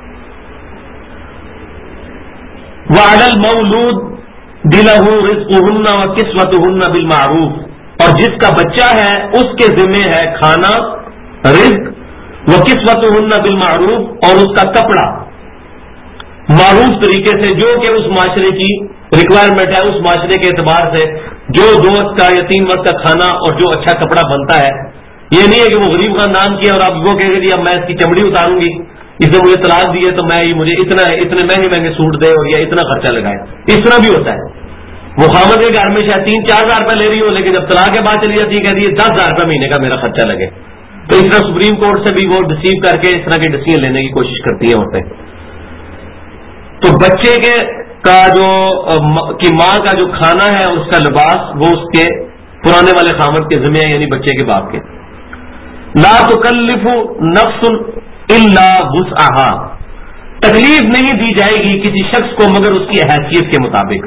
وعلی المولود لہ رزقہن وکسوتہن بالمعروف، اور جس کا بچہ ہے اس کے ذمہ ہے کھانا، رزق، وکسوتہن بالمعروف، اور اس کا کپڑا معروف طریقے سے، جو کہ اس معاشرے کی ریکوائرمنٹ ہے، اس معاشرے کے اعتبار سے جو 2 وقت کا یا 3 وقت کا کھانا اور جو اچھا کپڑا بنتا ہے۔ یہ نہیں ہے کہ وہ غریب خاندان کی ہے اور آپ وہ کہہ گے جی اب میں اس کی چمڑی اتاروں گی، اس نے مجھے طلاق دی ہے تو میں مجھے اتنے مہنگے مہنگے سوٹ دے اور یا اتنا خرچہ لگائے، اس طرح بھی ہوتا ہے۔ وہ خامد کے گھر میں شاید 3-4 ہزار روپے لے رہی ہو، لیکن جب طلاق کے بعد چلی جاتی ہے کہتی ہے 10,000 روپے مہینے کا میرا خرچہ لگے۔ تو اس طرح سپریم کورٹ سے بھی وہ ڈسیو کر کے اس طرح کے ڈیسیژن لینے کی کوشش کرتی ہیں عورتیں۔ تو بچے کا جو کی ماں کا جو کھانا ہے، اس کا لباس، وہ اس کے پرانے والے خامد کے ذمہ ہے، یعنی بچے کے باپ کے۔ لا تکلف نفس الا وسعها، تکلیف نہیں دی جائے گی کسی شخص کو مگر اس کی حیثیت کے مطابق۔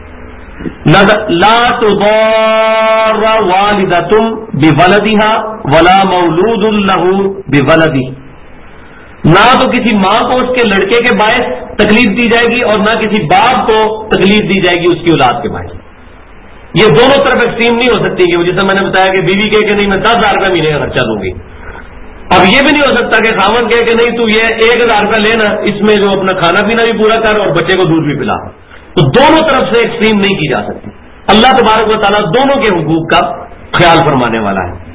لا تضار والدۃ بولدها ولا مولود له بولده، نہ تو کسی ماں کو اس کے لڑکے کے باعث تکلیف دی جائے گی اور نہ کسی باپ کو تکلیف دی جائے گی اس کی اولاد کے باعث۔ یہ دونوں طرف ایکسٹریم نہیں ہو سکتی کہ جیسے میں نے بتایا کہ بیوی کہے کہ نہیں میں 10,000 روپے مہینے کا خرچہ دوں گی، اب یہ بھی نہیں ہو سکتا کہ خاوند کہے کہ نہیں تو یہ 1,000 روپے لینا، اس میں جو اپنا کھانا پینا بھی پورا کر اور بچے کو دودھ بھی پلا۔ تو دونوں طرف سے ایکسٹریم نہیں کی جا سکتی۔ اللہ تبارک و تعالیٰ دونوں کے حقوق کا خیال فرمانے والا ہے۔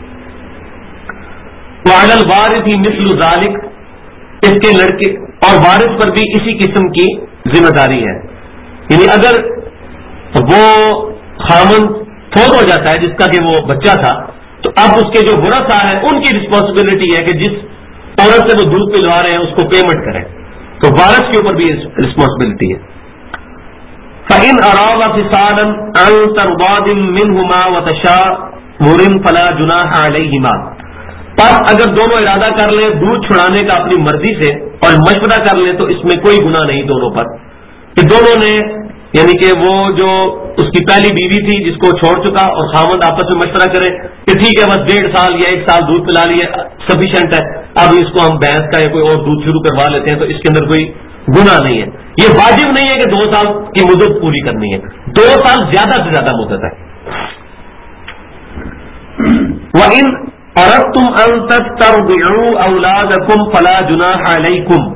وعلی الوارث مثل ذلک، اس کے لڑکے اور وارث پر بھی اسی قسم کی ذمہ داری ہے، یعنی اگر وہ خامن فوت ہو جاتا ہے جس کا کہ وہ بچہ تھا، تو اب اس کے جو ورثاء ہیں ان کی رسپانسبلٹی ہے کہ جس عورت سے وہ دودھ پلوا رہے ہیں اس کو پیمنٹ کریں، تو وارث کے اوپر بھی رسپانسبلٹی ہے۔ فَإِنْ أَرَادَ فِصَالًا عَنْ تَرْضَادٍ مِّنْهُمَا وَتَشَاوُرٍ فَلَا جُنَاحَ عَلَيْهِمَا، پر اگر دونوں ارادہ کر لیں دودھ چھڑانے کا اپنی مرضی سے اور مشورہ کر لیں تو اس میں کوئی گناہ نہیں دونوں پر، کہ دونوں نے یعنی کہ وہ جو اس کی پہلی بیوی تھی جس کو چھوڑ چکا اور خاوند آپس میں مشورہ کرے کہ ٹھیک ہے بس 1.5 سال یا 1 سال دودھ پلا لیے سفیشینٹ ہے، اب اس کو ہم بھینس کا یا کوئی اور دودھ شروع کروا لیتے ہیں، تو اس کے اندر کوئی گناہ نہیں ہے۔ یہ واجب نہیں ہے کہ 2 سال کی مدت پوری کرنی ہے، 2 سال زیادہ سے زیادہ مدت ہے۔ وَإِنْ أَرَدْتُمْ أَنْ تَسْتَرْضِعُوا أَوْلَادَكُمْ فَلَا جُنَاحَ عَلَيْكُمْ،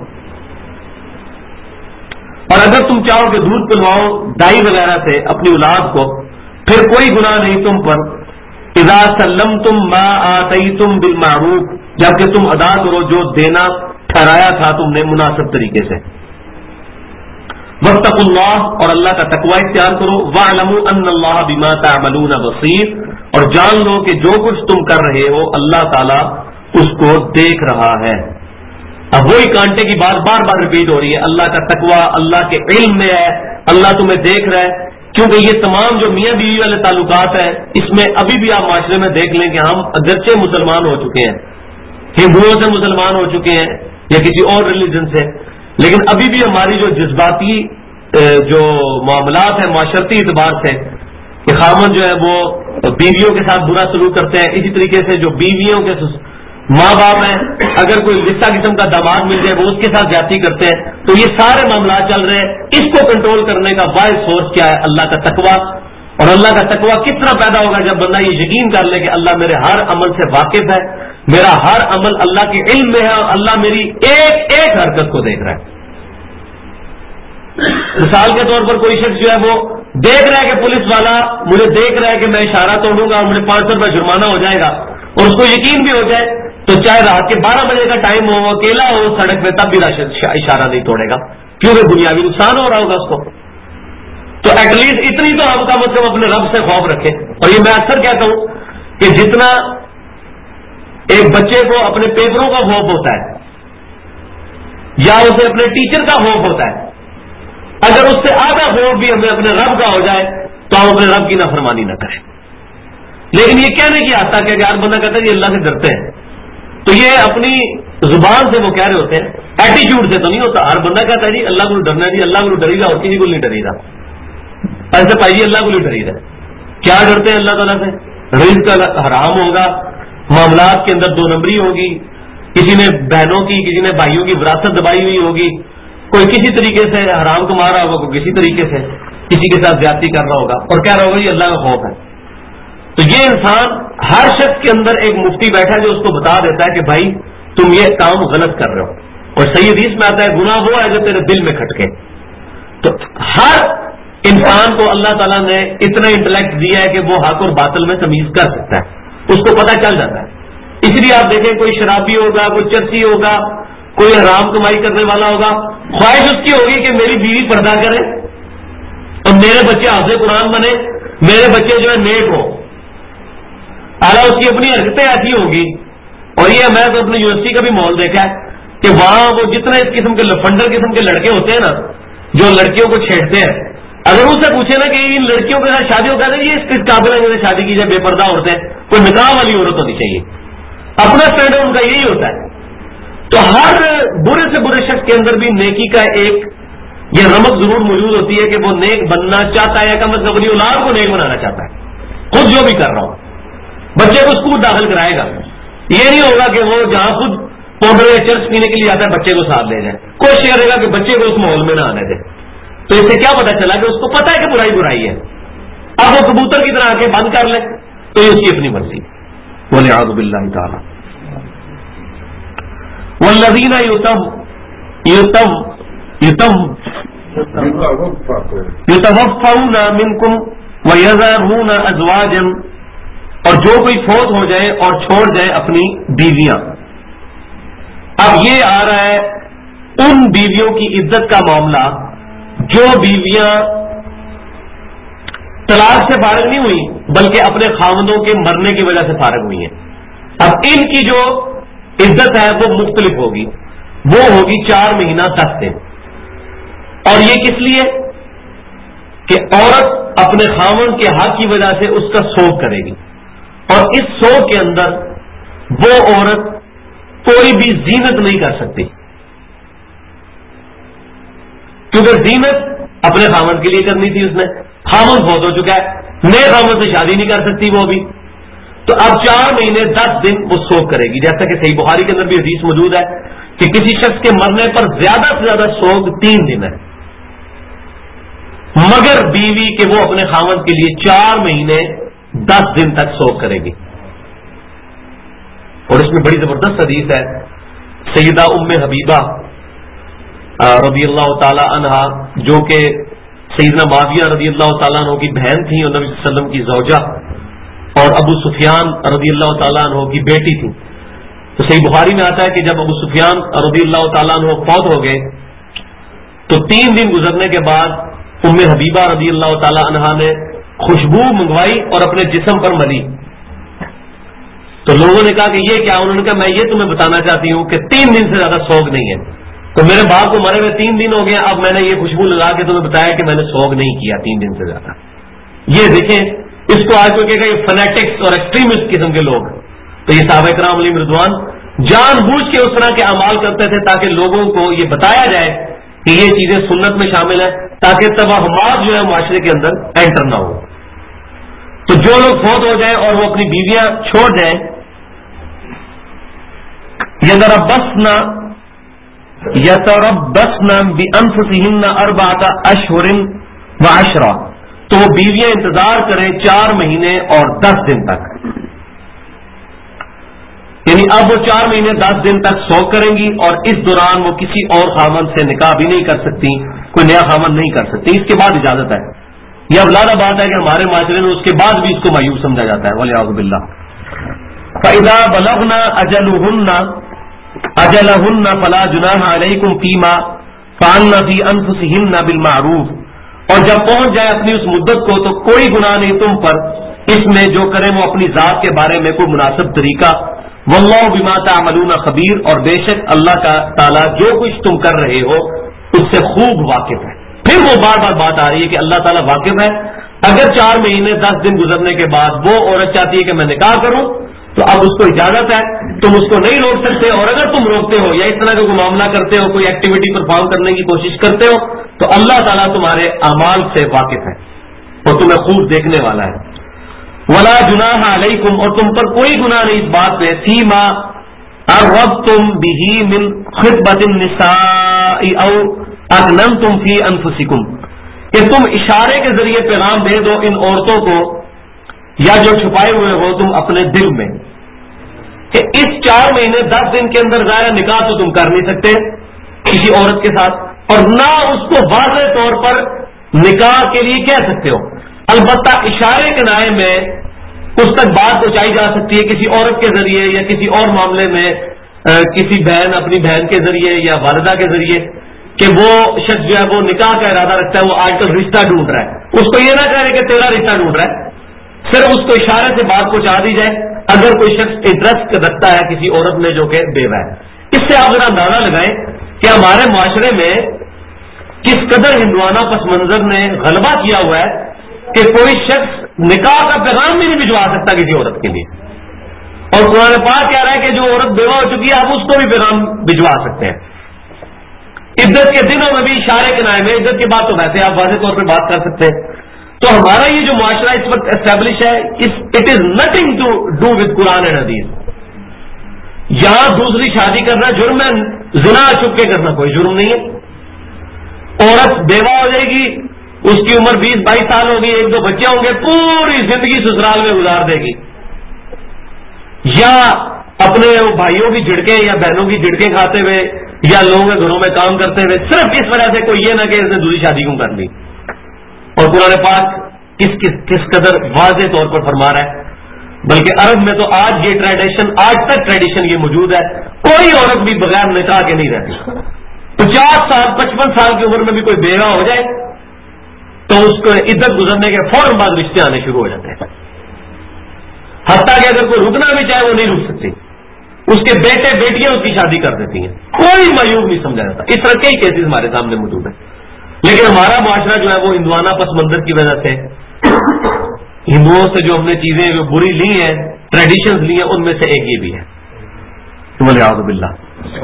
اور اگر تم چاہو کہ دودھ پلواؤ دائی وغیرہ سے اپنی اولاد کو، پھر کوئی گناہ نہیں تم پر، اذا سلمتم ما آتیتم بالمعروف، جبکہ تم ادا کرو جو دینا ٹھہرایا تھا تم نے مناسب طریقے سے۔ واتقوا اللہ، اور اللہ کا تقوی اختیار کرو، واعلموا ان اللہ بما تعملون بصیر، اور جان لو کہ جو کچھ تم کر رہے ہو اللہ تعالیٰ اس کو دیکھ رہا ہے۔ اب وہی کانٹے کی بات بار بار ریپیٹ ہو رہی ہے، اللہ کا تقوی اللہ کے علم میں ہے، اللہ تمہیں دیکھ رہا ہے، کیونکہ یہ تمام جو میاں بیوی والے تعلقات ہیں اس میں ابھی بھی آپ معاشرے میں دیکھ لیں کہ ہم اگرچہ مسلمان ہو چکے ہیں، ہندوؤں سے مسلمان ہو چکے ہیں یا کسی اور ریلیجن سے، لیکن ابھی بھی ہماری جو جذباتی جو معاملات ہیں معاشرتی اعتبار سے کہ خامن جو ہے وہ بیویوں کے ساتھ برا سلوک کرتے ہیں، اسی طریقے سے جو بیویوں کے ماں باپ ہیں اگر کوئی لسا قسم کا داماد مل جائے وہ اس کے ساتھ زیادتی کرتے ہیں، تو یہ سارے معاملات چل رہے ہیں۔ اس کو کنٹرول کرنے کا واحد سورس کیا ہے؟ اللہ کا تقوی۔ اور اللہ کا تقوی کس طرح پیدا ہوگا؟ جب بندہ یہ یقین کر لے کہ اللہ میرے ہر عمل سے واقف ہے، میرا ہر عمل اللہ کے علم میں ہے اور اللہ میری ایک ایک حرکت کو دیکھ رہا ہے۔ مثال کے طور پر کوئی شخص جو ہے وہ دیکھ رہا ہے کہ پولیس والا مجھے دیکھ رہا ہے کہ میں اشارہ توڑوں گا اور مجھے 500 روپے جرمانہ ہو جائے گا، اور اس کو یقین بھی ہو جائے تو چاہے رات کے 12 بجے کا ٹائم ہو، اکیلا ہو سڑک پہ، تب بھی اشارہ نہیں توڑے گا، کیونکہ دنیاوی نقصان ہو رہا ہوگا اس کو۔ تو ایٹ لیسٹ اتنی تو ہم کم از کم اپنے رب سے خوف رکھیں۔ اور یہ میں اکثر کہتا ہوں کہ جتنا ایک بچے کو اپنے پیپروں کا خوف ہوتا ہے یا اسے اپنے ٹیچر کا خوف ہوتا ہے، اگر اس سے آدھا خوف بھی ہمیں اپنے رب کا ہو جائے تو ہم اپنے رب کی نافرمانی نہ کریں۔ لیکن یہ کہنے کی آتا کہ ہر بندہ کہتا ہے یہ اللہ سے ڈرتے ہیں، تو یہ اپنی زبان سے وہ کہہ رہے ہوتے ہیں، ایٹیچیوڈ سے تو نہیں ہوتا۔ ہر بندہ کہتا ہے جی اللہ کو ڈرنا ہے، جی اللہ کو ڈری گا اور کسی کو نہیں ڈری گا، ایسے پائی جی اللہ کو نہیں ڈری گا۔ کیا ڈرتے ہیں اللہ تعالیٰ سے؟ رزق کا حرام ہوگا، معاملات کے اندر 2 نمبری ہوگی، کسی نے بہنوں کی کسی نے بھائیوں کی وراثت دبائی ہوئی ہوگی، کوئی کسی طریقے سے حرام کما رہا ہوگا، کوئی کسی طریقے سے کسی کے ساتھ زیادتی کر رہا ہوگا اور کہہ رہا ہوگا یہ اللہ کا خوف ہے۔ تو یہ انسان ہر شخص کے اندر ایک مفتی بیٹھا ہے جو اس کو بتا دیتا ہے کہ بھائی تم یہ کام غلط کر رہے ہو، اور صحیح حدیث میں آتا ہے گناہ وہ ہے جو تیرے دل میں کھٹکے۔ تو ہر انسان کو اللہ تعالیٰ نے اتنا انٹلیکٹ دیا ہے کہ وہ حق اور باطل میں تمیز کر سکتا ہے، اس کو پتہ چل جاتا ہے۔ اس لیے آپ دیکھیں کوئی شرابی ہوگا، کوئی چرسی ہوگا، کوئی حرام کمائی کرنے والا ہوگا، خواہش اس کی ہوگی کہ میری بیوی پردہ کرے اور میرے بچے حافظ قرآن بنے، میرے بچے جو ہے نیک ہو، اعلیٰ اس کی اپنی حرکتیں ایسی ہوں گی۔ اور یہ میں تو اپنی یونیورسٹی کا بھی ماحول دیکھا ہے کہ وہاں وہ جتنے اس قسم کے لفنڈر قسم کے لڑکے ہوتے ہیں نا جو لڑکیوں کو چھیڑتے ہیں، اگر ان سے پوچھے نا کہ ان لڑکیوں کے ساتھ شادی ہو کہتے ہیں یہ کس قابل ہے جنہیں شادی کی جائے، بے پردہ عورتیں، کوئی نکاح والی عورت ہونی چاہیے، اپنا اسٹینڈرڈ ان کا یہی ہوتا ہے۔ تو ہر برے سے برے شخص کے اندر بھی نیکی کا ایک یہ رمق ضرور موجود ہوتی ہے کہ وہ نیک بننا چاہتا ہے، یا کم از کم اپنی اولاد کو نیک بنانا چاہتا ہے۔ خود جو بھی کر رہا ہوں بچے کو اسکول داخل کرائے گا، یہ نہیں ہوگا کہ وہ جہاں خود پاؤڈر یا چرس پینے کے لیے آتا ہے بچے کو ساتھ لے جائے، کوشش کرے گا کہ بچے کو اس ماحول میں نہ آنے دے۔ تو اس سے کیا پتا چلا کہ اس کو پتا ہے کہ برائی برائی ہے، اب وہ کبوتر کی طرح آ کے بند کر لے تو یہ اس کی اپنی مرضی۔ وَلِعَاذُ بِاللَّهِ تَعَالَى وَالَّذِينَ يُتَوَفَّوْنَ مِنْكُمْ وَيَذَرُونَ أَزْوَاجًا، اور جو کوئی فوت ہو جائے اور چھوڑ جائے اپنی بیویاں۔ اب یہ آ رہا ہے ان بیویوں کی عزت کا معاملہ جو بیویاں طلاق سے فارغ نہیں ہوئی بلکہ اپنے خاوندوں کے مرنے کی وجہ سے فارغ ہوئی ہیں. اب ان کی جو عدت ہے وہ مختلف ہوگی، وہ ہوگی 4 مہینہ 10 دن. اور یہ کس لیے کہ عورت اپنے خاوند کے حق کی وجہ سے اس کا سوگ کرے گی، اور اس سوگ کے اندر وہ عورت کوئی بھی زینت نہیں کر سکتی، کیونکہ زینت اپنے خاوند کے لیے کرنی تھی. اس نے خاوند فوت ہو چکا ہے، نئے خاوند سے شادی نہیں کر سکتی وہ بھی. تو اب 4 مہینے 10 دن وہ سوگ کرے گی. جیسا کہ صحیح بخاری کے اندر بھی حدیث موجود ہے کہ کسی شخص کے مرنے پر زیادہ سے زیادہ سوگ 3 دن ہے، مگر بیوی کہ وہ اپنے خاوند کے لیے 4 مہینے 10 دن تک سوگ کرے گی. اور اس میں بڑی زبردست حدیث ہے. سیدہ ام حبیبہ رضی اللہ تعالی عنہا، جو کہ سیدنا معاویہ رضی اللہ تعالیٰ عنہ کی بہن تھی اور نبی صلی اللہ علیہ وسلم کی زوجہ، اور ابو سفیان رضی اللہ تعالیٰ عنہ کی بیٹی تھی. تو صحیح بخاری میں آتا ہے کہ جب ابو سفیان رضی اللہ تعالیٰ عنہ فوت ہو گئے تو 3 دن گزرنے کے بعد ام حبیبہ رضی اللہ تعالیٰ عنہا نے خوشبو منگوائی اور اپنے جسم پر ملی. تو لوگوں نے کہا کہ یہ کیا؟ انہوں نے کہا میں یہ تمہیں بتانا چاہتی ہوں کہ 3 دن سے زیادہ سوگ نہیں ہے. تو میرے باپ کو مرے ہوئے 3 دن ہو گئے، اب میں نے یہ خوشبو لگا کے تمہیں بتایا کہ میں نے سوگ نہیں کیا 3 دن سے زیادہ. یہ دیکھیں، اس کو آج کوئی کہے گا یہ فنیٹکس اور ایکسٹریمسٹ قسم کے لوگ. تو یہ صحابہ کرام علیہم رضوان جان بوجھ کے اس طرح کے اعمال کرتے تھے تاکہ لوگوں کو یہ بتایا جائے کہ یہ چیزیں سنت میں شامل ہیں، تاکہ توہمات جو ہے معاشرے کے اندر انٹر نہ ہو. تو جو لوگ فوت ہو جائیں اور وہ اپنی بیویاں چھوڑ جائیں، یتربصن بانفسہن 4 اشہر و10، تو وہ بیویاں انتظار کریں 4 مہینے اور 10 دن تک. یعنی اب وہ 4 مہینے 10 دن تک سوگ کریں گی، اور اس دوران وہ کسی اور خاوند سے نکاح بھی نہیں کر سکتی، کوئی نیا خاوند نہیں کر سکتی. اس کے بعد اجازت ہے. یہ اب لادہ بات ہے کہ ہمارے معاشرے میں اس کے بعد بھی اس کو معیوب سمجھا جاتا ہے، والعیاذ باللہ. فَإِذَا بَلَغْنَا أَجَلَهُنَّ فَلَا جُنَاحَ عَلَيْكُمْ فِيمَا فَعَلْنَ فِي أَنفُسِهِنَّ بِالْمَعْرُوفِ، اور جب پہنچ جائے اپنی اس مدت کو تو کوئی گناہ نہیں تم پر اس میں جو کریں وہ اپنی ذات کے بارے میں کوئی مناسب طریقہ. واللہ بما تعملون خبیر، اور بے شک اللہ کا تعالیٰ جو کچھ تم کر رہے ہو اس سے خوب واقف ہے. پھر وہ بار بار بات آ رہی ہے کہ اللہ تعالیٰ واقف ہے. اگر 4 مہینے 10 دن گزرنے کے بعد وہ عورت چاہتی ہے کہ میں نکاح کروں تو اب اس کو اجازت ہے، تم اس کو نہیں روک سکتے. اور اگر تم روکتے ہو یا اس طرح کا کوئی معاملہ کرتے ہو، کوئی ایکٹیویٹی پرفارم کرنے کی کوشش کرتے ہو، تو اللہ تعالیٰ تمہارے اعمال سے واقف ہے اور تمہیں خوب دیکھنے والا ہے. ولا جناح علیکم، اور تم پر کوئی گناہ نہیں اس بات پہ، فیما عرضتم به من خطبۃ النساء او اکننتم فی انفسکم، کہ تم اشارے کے ذریعے پیغام دے دو ان عورتوں کو، یا جو چھپائے ہوئے ہو تم اپنے دل میں، کہ اس 4 مہینے 10 دن کے اندر ظاہر نکاح تو تم کر نہیں سکتے کسی عورت کے ساتھ، اور نہ اس کو واضح طور پر نکاح کے لیے کہہ سکتے ہو. البتہ اشارے کے نائے میں اس تک بات پہنچائی جا سکتی ہے کسی عورت کے ذریعے یا کسی اور معاملے میں، کسی بہن اپنی بہن کے ذریعے یا والدہ کے ذریعے، کہ وہ شخص جو ہے وہ نکاح کا ارادہ رکھتا ہے، وہ آج کل رشتہ ڈھونڈ رہا ہے. اس کو یہ نہ کہہ رہے کہ تیرا رشتہ ڈھونڈ رہا ہے، صرف اس کو اشارے سے بات پہنچا دی جائے. اگر کوئی شخص انٹرسٹ رکھتا ہے کسی عورت میں جو کہ بیوہ ہے. اس سے آپ ذرا اندازہ لگائیں کہ ہمارے معاشرے میں کس قدر ہندوانہ پس منظر نے غلبہ کیا ہوا ہے کہ کوئی شخص نکاح کا پیغام بھی نہیں بھجوا سکتا کسی عورت کے لیے. اور قرآن پاک کہہ رہا ہے کہ جو عورت بیوہ ہو چکی ہے آپ اس کو بھی پیغام بھجوا سکتے ہیں. عدت کے دنوں میں بھی اشارے کے نائے میں، عدت کے بعد تو ویسے آپ واضح طور پہ بات کر سکتے ہیں. تو ہمارا یہ جو معاشرہ اس وقت اسٹیبلش ہے، it is nothing to do with Quran and hadith. یہاں دوسری شادی کرنا جرم ہے، زنا چھپ کے کرنا کوئی جرم نہیں ہے. عورت بیوہ ہو جائے گی، اس کی عمر 20-22 سال ہوگی، 1-2 بچے ہوں گے، پوری زندگی سسرال میں گزار دے گی، یا اپنے بھائیوں کی جھڑکیں یا بہنوں کی جھڑکیں کھاتے ہوئے یا لوگوں کے گھروں میں کام کرتے ہوئے، صرف اس وجہ سے کوئی یہ نہ کہ اس نے دوسری شادی کیوں کر لی. اور قرآن پاک کس قدر واضح طور پر فرما رہا ہے. بلکہ عرب میں تو آج یہ ٹریڈیشن، آج تک ٹریڈیشن یہ موجود ہے، کوئی عورت بھی بغیر نکاح کے نہیں رہتی. 50 سال 55 سال کی عمر میں بھی کوئی بیوہ ہو جائے تو اس کو عدت گزرنے کے فوراً بعد رشتے آنے شروع ہو جاتے ہیں. حتیٰ کہ اگر کوئی رکنا بھی چاہے وہ نہیں رک سکتی. اس کے بیٹے بیٹیاں اس کی شادی کر دیتی ہیں, کوئی معیوب نہیں سمجھا جاتا. اس طرح کئی کیسز ہمارے سامنے موجود ہیں. لیکن ہمارا معاشرہ جو ہے وہ ہندوانہ پس منظر کی وجہ سے, ہندوؤں سے جو ہم نے چیزیں جو بری لی ہیں, ٹریڈیشنز لی ہیں, ان میں سے ایک یہ بھی ہے. والعیاذ باللہ.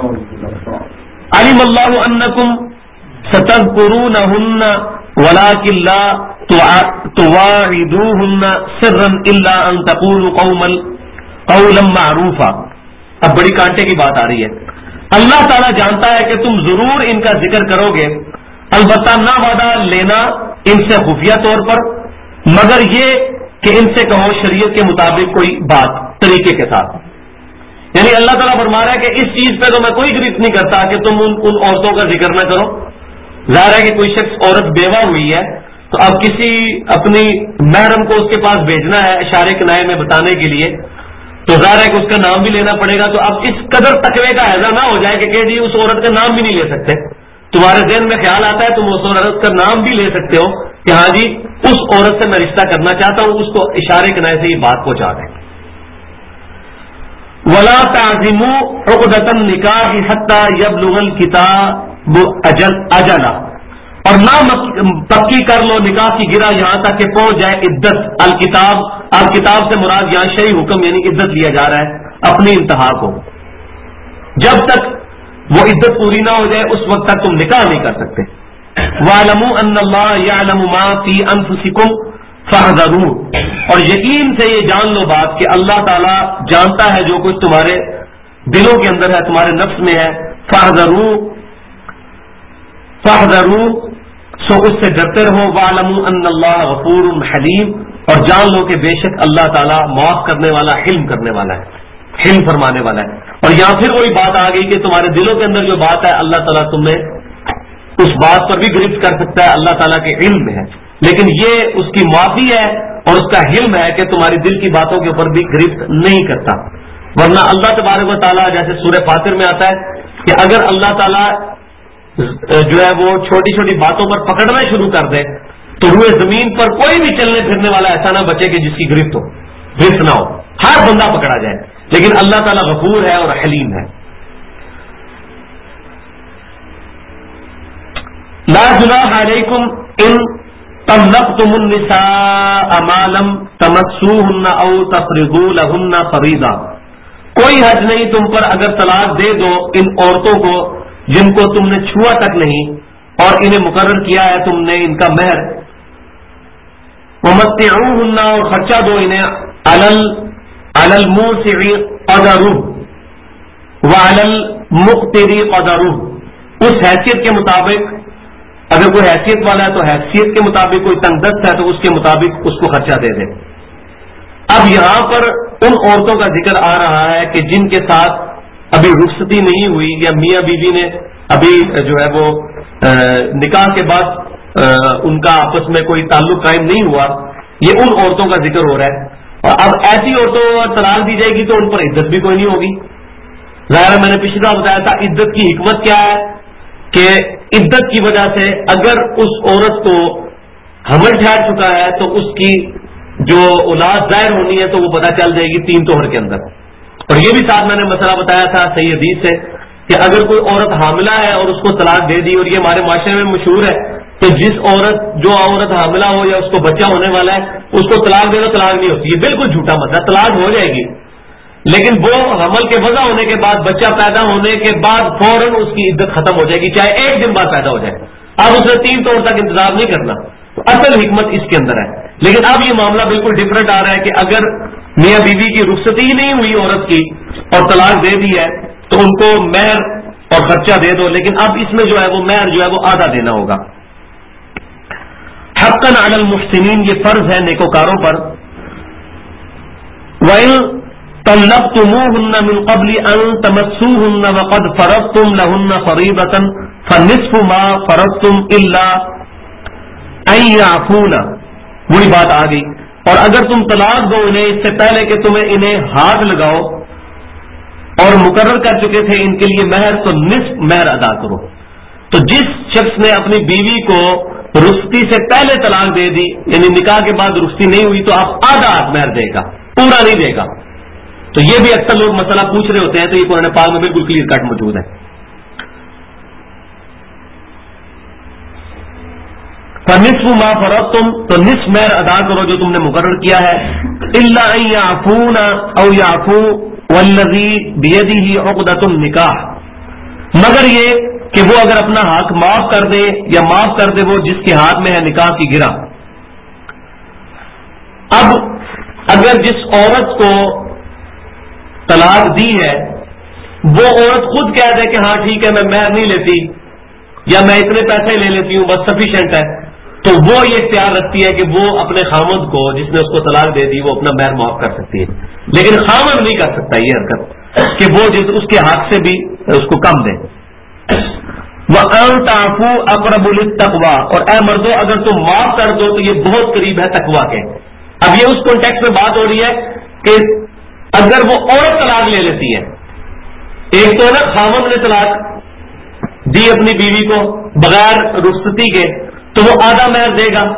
علم اللہ انکم ستذکرونہن ولکن لا تواعدوہن سرا الا ان تقولوا قولا معروفا. اب بڑی کانٹے کی بات آ رہی ہے. اللہ تعالیٰ جانتا ہے کہ تم ضرور ان کا ذکر کرو گے, البتہ نہ وعدہ لینا ان سے خفیہ طور پر, مگر یہ کہ ان سے کہو شریعت کے مطابق کوئی بات طریقے کے ساتھ. یعنی اللہ تعالیٰ فرما رہا ہے کہ اس چیز پہ تو میں کوئی گرفت نہیں کرتا کہ تم ان عورتوں کا ذکر نہ کرو. ظاہر ہے کہ کوئی شخص عورت بیوہ ہوئی ہے تو اب کسی اپنی محرم کو اس کے پاس بھیجنا ہے اشارے کنائے میں بتانے کے لیے, تو ظاہر ہے کہ اس کا نام بھی لینا پڑے گا. تو اب اس قدر تقوی کا ایسا نہ ہو جائے کہ جی اس عورت کا نام بھی نہیں لے سکتے. تمہارے ذہن میں خیال آتا ہے تم اس عورت کا نام بھی لے سکتے ہو کہ ہاں جی اس عورت سے میں رشتہ کرنا چاہتا ہوں, اس کو اشارے کنائے سے یہ بات پہنچا دیں. ولا تعزموا عقدۃ النکاح حتى يبلغ الكتاب اجلا, اور نہ پکی کر لو نکاح کی گرہ یہاں تک کہ پہنچ جائے عدت. الکتاب سے مراد یہاں شرعی حکم یعنی عدت لیا جا رہا ہے اپنی انتہا کو. جب تک وہ عدت پوری نہ ہو جائے اس وقت تک تم نکاح نہیں کر سکتے. وَاعْلَمُوا أَنَّ اللَّهَ يَعْلَمُ مَا فِي أَنفُسِكُمْ فَاحْذَرُوا, اور یقین سے یہ جان لو بات کہ اللہ تعالیٰ جانتا ہے جو کچھ تمہارے دلوں کے اندر ہے, تمہارے نفس میں ہے. فَاحْذَرُوا سو اس سے ڈرتے رہو. وَاعْلَمُوا أَنَّ اللَّهَ غَفُورٌ حَلِيمٌ, اور جان لو کہ بے شک اللہ تعالیٰ معاف کرنے والا, حلم کرنے والا ہے, حلم فرمانے والا ہے. اور یہاں پھر وہی بات آ گئی کہ تمہارے دلوں کے اندر جو بات ہے اللہ تعالیٰ تمہیں اس بات پر بھی گرفت کر سکتا ہے, اللہ تعالیٰ کے علم میں ہے, لیکن یہ اس کی معافی ہے اور اس کا حلم ہے کہ تمہاری دل کی باتوں کے اوپر بھی گرفت نہیں کرتا. ورنہ اللہ تبارک و تعالیٰ جیسے سورہ فاطر میں آتا ہے کہ اگر اللہ تعالیٰ جو ہے وہ چھوٹی چھوٹی باتوں پر پکڑنا شروع کر دے تو روئے زمین پر کوئی بھی چلنے پھرنے والا ایسا نہ بچے کہ جس کی گرفت نہ ہو, ہر بندہ پکڑا جائے. لیکن اللہ تعالیٰ غفور ہے اور حلیم ہے. لا جناح علیکم ان طلقتم النساء ما لم تمسوهن او تفرضوا لهن فريضہ, کوئی حرج نہیں تم پر اگر طلاق دے دو ان عورتوں کو جن کو تم نے چھوا تک نہیں اور انہیں مقرر کیا ہے تم نے ان کا مہر. ومتعوهن, اور خرچہ دو انہیں علی الموسع قدرہ وعلی المقتر قدرہ, اس حیثیت کے مطابق. اگر کوئی حیثیت والا ہے تو حیثیت کے مطابق, کوئی تنگ دست ہے تو اس کے مطابق اس کو خرچہ دے دے. اب یہاں پر ان عورتوں کا ذکر آ رہا ہے کہ جن کے ساتھ ابھی رخصتی نہیں ہوئی یا میاں بیوی نے ابھی جو ہے وہ نکاح کے بعد ان کا آپس میں کوئی تعلق قائم نہیں ہوا, یہ ان عورتوں کا ذکر ہو رہا ہے. اور اب ایسی عورتوں کو طلاق دی جائے گی تو ان پر عدت بھی کوئی نہیں ہوگی. ظاہر میں نے پچھلا بتایا تھا عدت کی حکمت کیا ہے کہ عدت کی وجہ سے اگر اس عورت کو حمل ٹھہر چکا ہے تو اس کی جو اولاد ظاہر ہونی ہے تو وہ پتہ چل جائے گی 3 طہر کے اندر. اور یہ بھی ساتھ میں نے مسئلہ بتایا تھا صحیح حدیث سے کہ اگر کوئی عورت حاملہ ہے اور اس کو طلاق دے دی, اور یہ ہمارے معاشرے میں مشہور ہے, تو جو عورت حاملہ ہو یا اس کو بچہ ہونے والا ہے اس کو طلاق دے دو طلاق نہیں ہوتی. یہ بالکل جھوٹا مسئلہ, طلاق ہو جائے گی لیکن وہ حمل کے وضع ہونے کے بعد, بچہ پیدا ہونے کے بعد فوراً اس کی عدت ختم ہو جائے گی, چاہے 1 دن بعد پیدا ہو جائے. اب اسے 3 طور تک انتظار نہیں کرنا. تو اصل حکمت اس کے اندر ہے. لیکن اب یہ معاملہ بالکل ڈفرنٹ آ رہا ہے کہ اگر میاں بیوی کی رخصتی ہی نہیں ہوئی عورت کی اور طلاق دے دی ہے تو ان کو مہر اور خرچہ دے دو, لیکن اب اس میں جو ہے وہ مہر جو ہے وہ آدھا دینا ہوگا. حقاً علی المحسنین, یہ فرض ہے نیکوکاروں پر. وَإِن طَلَّقْتُمُوهُنَّ مِن قَبْلِ أَن تَمَسُّوهُنَّ وَقَدْ فَرَضْتُمْ لَهُنَّ فَرِيضَةً فَالنِّصْفُ مَا فَرَضْتُمْ إِلَّا أَن يَعْفُونَ. وہی بات آ گئی. اور اگر تم طلاق دو انہیں اس سے پہلے کہ تمہیں انہیں ہاتھ لگاؤ اور مقرر کر چکے تھے ان کے لیے مہر, تو نصف مہر ادا کرو. تو جس شخص نے اپنی بیوی کو رخصتی سے پہلے طلاق دے دی، یعنی نکاح کے بعد رخصتی نہیں ہوئی، تو آپ آدھا حق مہر دے گا، پورا نہیں دے گا. تو یہ بھی اکثر لوگ مسئلہ پوچھ رہے ہوتے ہیں، تو یہ قرآن پاک میں بالکل کلیئر کٹ موجود ہے. فنصف ما فرضتم، تو نصف مہر ادا کرو جو تم نے مقرر کیا ہے. الا ان يعفون او يعفو والذي بيده عقدة النکاح، مگر یہ کہ وہ اگر اپنا حق معاف کر دے یا معاف کر دے وہ جس کے ہاتھ میں ہے نکاح کی گرہ. اب اگر جس عورت کو طلاق دی ہے وہ عورت خود کہہ دے کہ ہاں ٹھیک ہے میں مہر نہیں لیتی یا میں اتنے پیسے لے لیتی ہوں بس سفیشینٹ ہے، تو وہ یہ اختیار رکھتی ہے کہ وہ اپنے خامد کو جس نے اس کو طلاق دے دی وہ اپنا مہر معاف کر سکتی ہے. لیکن خامد نہیں کر سکتا یہ حرکت کہ وہ اس کے حق سے بھی اس کو کم دے. وَأَن تَعْفُوا أَقْرَبُ لِلتَّقْوَىٰ، اور اے مردو اگر تم معاف کر دو تو یہ بہت قریب ہے تقویٰ کے. اب یہ اس کانٹیکسٹ میں بات ہو رہی ہے کہ اگر وہ عورت طلاق لے لیتی ہے، ایک تو نا خامد نے طلاق دی اپنی بیوی کو بغیر رخصتی کے، تو وہ آدھا مہر دے گا.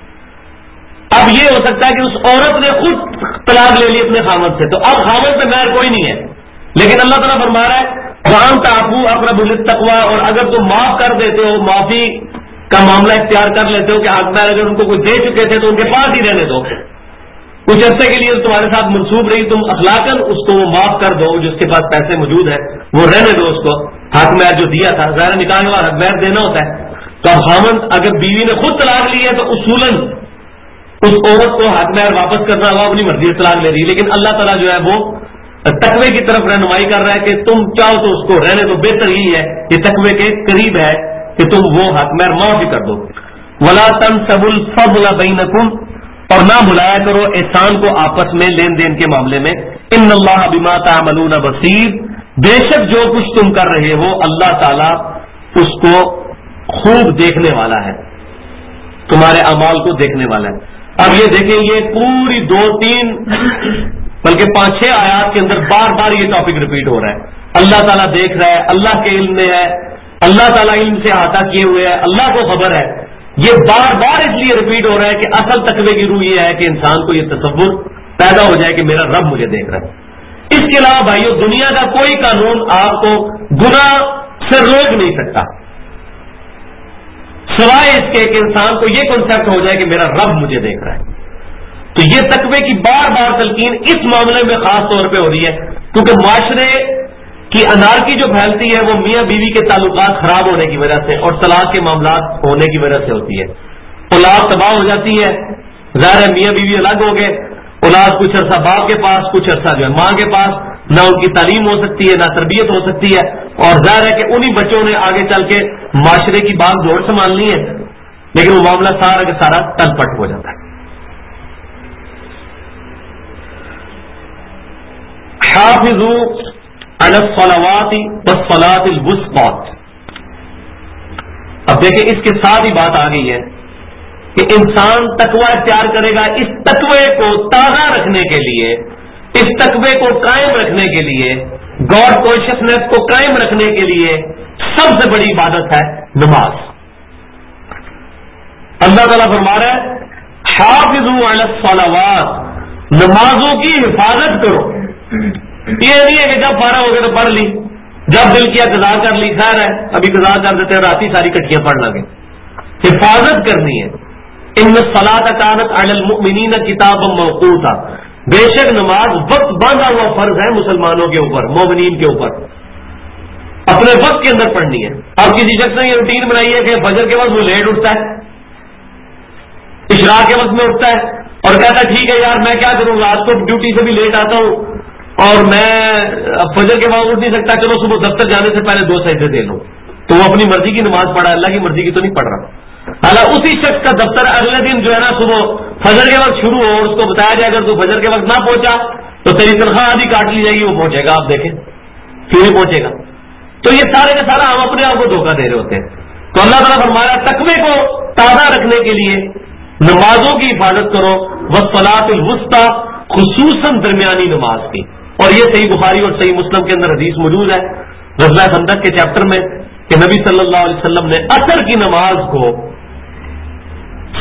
اب یہ ہو سکتا ہے کہ اس عورت نے خود طلاق لے لی اپنے خامد سے، تو اب خامد پہ مہر کوئی نہیں ہے، لیکن اللہ تعالیٰ فرما رہا ہے وَأَن تَعْفُوا أَقْرَبُ لِلتَّقْوَىٰ، اور اگر تم معاف کر دیتے ہو، معافی کا معاملہ اختیار کر لیتے ہو کہ حق مہر اگر ان کو کوئی دے چکے تھے تو ان کے پاس ہی رہنے دو، کچھ عرصے کے لیے تمہارے ساتھ منسوب رہی، تم اخلاقاً اس کو معاف کر دو، جس کے پاس پیسے موجود ہیں وہ رہنے دو، اس کو حق مہر جو دیا تھا، ظاہر نکاح کے بعد حق مہر دینا ہوتا ہے. تو اب خامد اگر بیوی نے خود طلاق لی ہے تو اصولاً اس عورت کو حق مہر واپس کرنا ہوا اپنی مرضی سے طلاق لے رہی ہے، لیکن اللہ تعالیٰ جو ہے وہ تقوی کی طرف رہنمائی کر رہا ہے کہ تم چاہو تو اس کو رہنے دو، بہتر یہی ہے، یہ تقوی کے قریب ہے کہ تم وہ حق مہر معاف بھی کر دو. ولا تنسبوا الفضل بینکم، اور نہ بلایا کرو احسان کو آپس میں لین دین کے معاملے میں. ان اللہ بما تعملون بصیر، بے شک جو کچھ تم کر رہے ہو اللہ تعالیٰ اس کو خوب دیکھنے والا ہے، تمہارے اعمال کو دیکھنے والا ہے. اب یہ دیکھیں یہ پوری 2-3 بلکہ 5-6 آیات کے اندر بار بار یہ ٹاپک ریپیٹ ہو رہا ہے. اللہ تعالیٰ دیکھ رہا ہے، اللہ کے علم میں ہے، اللہ تعالیٰ علم سے احاطہ کیے ہوئے ہے، اللہ کو خبر ہے. یہ بار بار اس لیے ریپیٹ ہو رہا ہے کہ اصل تقوی کی روح یہ ہے کہ انسان کو یہ تصور پیدا ہو جائے کہ میرا رب مجھے دیکھ رہا ہے. اس کے علاوہ بھائیو دنیا کا کوئی قانون آپ کو گناہ سے روک نہیں سکتا سوائے اس کے کہ انسان کو یہ کنسپٹ ہو جائے کہ میرا رب مجھے دیکھ رہا ہے. تو یہ تقوی کی بار بار تلقین اس معاملے میں خاص طور پہ ہو رہی ہے کیونکہ معاشرے کی انارکی جو پھیلتی ہے وہ میاں بیوی کے تعلقات خراب ہونے کی وجہ سے اور طلاق کے معاملات ہونے کی وجہ سے ہوتی ہے. اولاد تباہ ہو جاتی ہے، ظاہر ہے میاں بیوی الگ ہو گئے، اولاد کچھ عرصہ باپ کے پاس، کچھ عرصہ جو ہے ماں کے پاس، نہ ان کی تعلیم ہو سکتی ہے نہ تربیت ہو سکتی ہے، اور ظاہر ہے کہ انہی بچوں نے آگے چل کے معاشرے کی باغ دوڑ سنبھالنی ہے، لیکن وہ معاملہ سارا کا سارا تل پٹ ہو جاتا ہے. حافظوا علی الصلوات والصلاۃ الوسطی. اب دیکھیں اس کے ساتھ ہی بات آ گئی ہے کہ انسان تقوی اختیار کرے گا اس تقوی کو تازہ رکھنے کے لیے، اس تقوی کو قائم رکھنے کے لیے، گاڈ کانشیسنیس کو قائم رکھنے کے لیے سب سے بڑی عبادت ہے نماز. اللہ تعالیٰ فرما رہا ہے حافظوا علی الصلوات، نمازوں کی حفاظت کرو. یہ نہیں ہے کہ جب فارغ ہو گئے تو پڑھ لی، جب دل کیا قضا کر لی، خیر ہے ابھی قضا کر دیتے ہیں رات ہی ساری کٹیاں پڑھ لیں گے. حفاظت کرنی ہے. ان الصلاۃ کانت علی المؤمنین کتابا موقوتا، بے شک نماز وقت باندھا ہوا فرض ہے مسلمانوں کے اوپر، مومنین کے اوپر، اپنے وقت کے اندر پڑھنی ہے. اب کسی شخص نے یہ روٹین بنائی ہے کہ فجر کے وقت وہ لیٹ اٹھتا ہے، اشراق کے وقت میں اٹھتا ہے اور کہتا ہے ٹھیک ہے یار میں کیا کروں رات کو ڈیوٹی سے بھی لیٹ آتا ہوں اور میں فجر کے بعد اٹھ نہیں سکتا، چلو صبح دفتر جانے سے پہلے 2 سجدے دے لوں. تو وہ اپنی مرضی کی نماز پڑھا، اللہ کی مرضی کی تو نہیں پڑھ رہا. حالانکہ اسی شخص کا دفتر اگلے دن جو ہے نا صبح فجر کے وقت شروع ہو اور اس کو بتایا جائے اگر تو فجر کے وقت نہ پہنچا تو تیری تنخواہ آدھی کاٹ لی جائے گی، وہ پہنچے گا. آپ دیکھیں کیوں نہیں پہنچے گا. تو یہ سارے کا سارا ہم اپنے آپ کو دھوکہ دے رہے ہوتے ہیں. تو اللہ تعالیٰ فرمایا تقوی کو تازہ رکھنے کے لیے نمازوں کی حفاظت کرو، والصلاۃ الوسطی، خصوصاً درمیانی نماز کی. اور یہ صحیح بخاری اور صحیح مسلم کے اندر حدیث موجود ہے غزوہ خندق کے چیپٹر میں کہ نبی صلی اللہ علیہ وسلم نے عصر کی نماز کو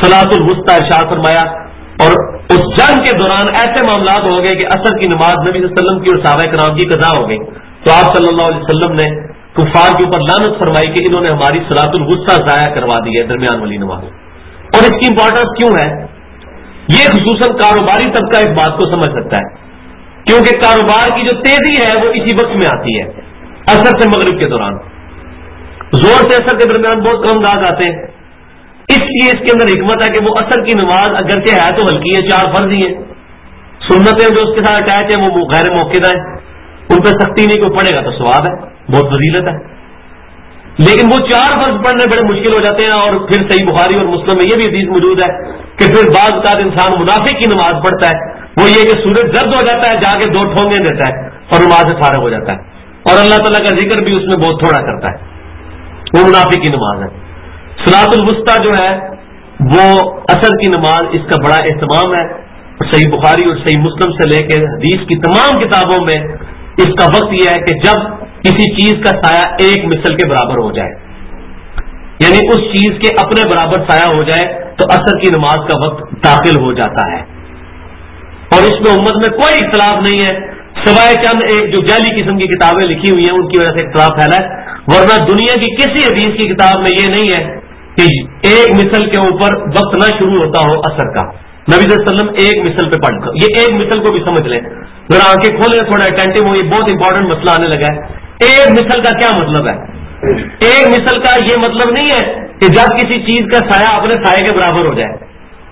صلاۃ الوسطی ارشاد فرمایا. اور اس جنگ کے دوران ایسے معاملات ہو گئے کہ عصر کی نماز نبی صلی اللہ علیہ وسلم کی اور صحابہ کرام کی قضا ہو گئی. تو آپ صلی اللہ علیہ وسلم نے کفار کے اوپر لعنت فرمائی کہ انہوں نے ہماری صلاۃ الوسطی ضائع کروا دی ہے، درمیان والی نماز. اور اس کی امپورٹنس کیوں ہے؟ یہ خصوصاً کاروباری طبقہ اس بات کو سمجھ سکتا ہے، کیونکہ کاروبار کی جو تیزی ہے وہ اسی وقت میں آتی ہے، عصر سے مغرب کے دوران. زور سے عصر کے درمیان بہت کم انداز آتے ہیں. اس لیے اس کے اندر حکمت ہے کہ وہ عصر کی نماز اگرچہ ہے تو ہلکی ہے، 4 فرض ہی ہیں، سنتیں جو اس کے ساتھ اٹیچ ہیں وہ غیر موقعہ ہیں، ان پہ سختی نہیں، کوئی پڑھے گا تو ثواب ہے، بہت فضیلت ہے. لیکن وہ 4 فرض پڑھنے بڑے مشکل ہو جاتے ہیں. اور پھر صحیح بخاری اور مسلم میں یہ بھی حدیث موجود ہے کہ پھر بعض اوقات انسان منافق کی نماز پڑھتا ہے، وہ یہ کہ سورج زرد ہو جاتا ہے، جا کے 2 ٹھونگے دیتا ہے اور نماز سے فارغ ہو جاتا ہے، اور اللہ تعالیٰ کا ذکر بھی اس میں بہت تھوڑا کرتا ہے. وہ منافق کی نماز ہے. صلاۃ الوسطی جو ہے وہ عصر کی نماز، اس کا بڑا اہتمام ہے. صحیح بخاری اور صحیح مسلم سے لے کے حدیث کی تمام کتابوں میں اس کا وقت یہ ہے کہ جب کسی چیز کا سایہ 1 مثل کے برابر ہو جائے، یعنی اس چیز کے اپنے برابر سایہ ہو جائے تو عصر کی نماز کا وقت داخل ہو جاتا ہے. اور اس میں امت میں کوئی اختلاف نہیں ہے سوائے چند ایک جو جعلی قسم کی کتابیں لکھی ہوئی ہیں ان کی وجہ سے اختلاف پھیلا ہے. ورنہ دنیا کی کسی حدیث کی کتاب میں یہ نہیں ہے کہ 1 مثل کے اوپر وقت نہ شروع ہوتا ہو عصر کا. نبی صلی اللہ علیہ وسلم 1 مثل پہ پڑھ کر، یہ 1 مثل کو بھی سمجھ لیں، ذرا آنکھیں کھولیں، تھوڑا اٹینٹو ہو، یہ بہت امپورٹنٹ مسئلہ آنے لگا ہے. 1 مثل کا کیا مطلب ہے؟ 1 مثل کا یہ مطلب نہیں ہے کہ جب کسی چیز کا سایہ اپنے سائے کے برابر ہو جائے،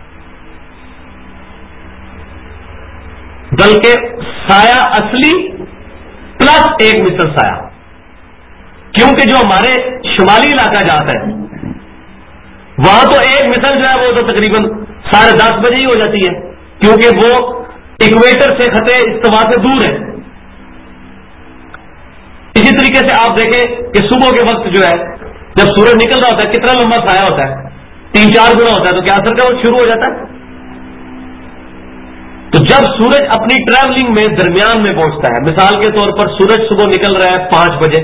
بلکہ سایہ اصلی پلس 1 مثل سایہ. کیونکہ جو ہمارے شمالی علاقہ جاتا ہے وہاں تو 1 مثل جو ہے وہ تو تقریباً 10:30 بجے ہی ہو جاتی ہے، کیونکہ وہ ایکویٹر سے خط استوا سے دور ہے. اسی طریقے سے آپ دیکھیں کہ صبح کے وقت جو ہے جب سورج نکل رہا ہوتا ہے کتنا لمبا سایہ ہوتا ہے، 3-4 گنا ہوتا ہے، تو کیا اثر کا وقت شروع ہو جاتا ہے. تو جب سورج اپنی ٹریولنگ میں درمیان میں پہنچتا ہے، مثال کے طور پر سورج صبح نکل رہا ہے 5 بجے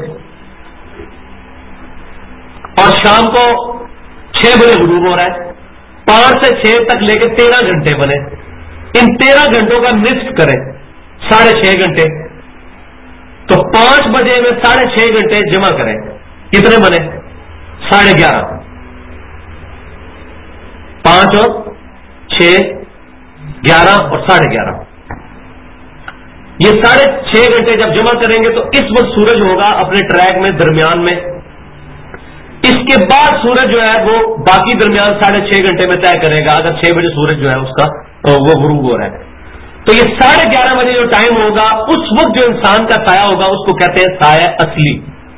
اور شام کو 6 بجے غروب ہو رہا ہے، 5 سے 6 تک لے کے 13 گھنٹے بنے. ان 13 گھنٹوں کا نصف کریں 6.5 گھنٹے، تو 5 بجے میں 6.5 گھنٹے جمع کریں، کتنے بنے؟ 11:30. 5 اور 6 11 اور 11:30. یہ 6.5 گھنٹے جب جمع کریں گے تو اس وقت سورج ہوگا اپنے ٹریک میں درمیان میں. اس کے بعد سورج جو ہے وہ باقی درمیان 6.5 گھنٹے میں طے کرے گا. اگر 6 بجے سورج جو ہے اس کا وہ غروب ہو رہا ہے تو یہ 11:30 بجے جو ٹائم ہوگا اس وقت جو انسان کا سایہ ہوگا اس کو کہتے ہیں سایہ اصلی.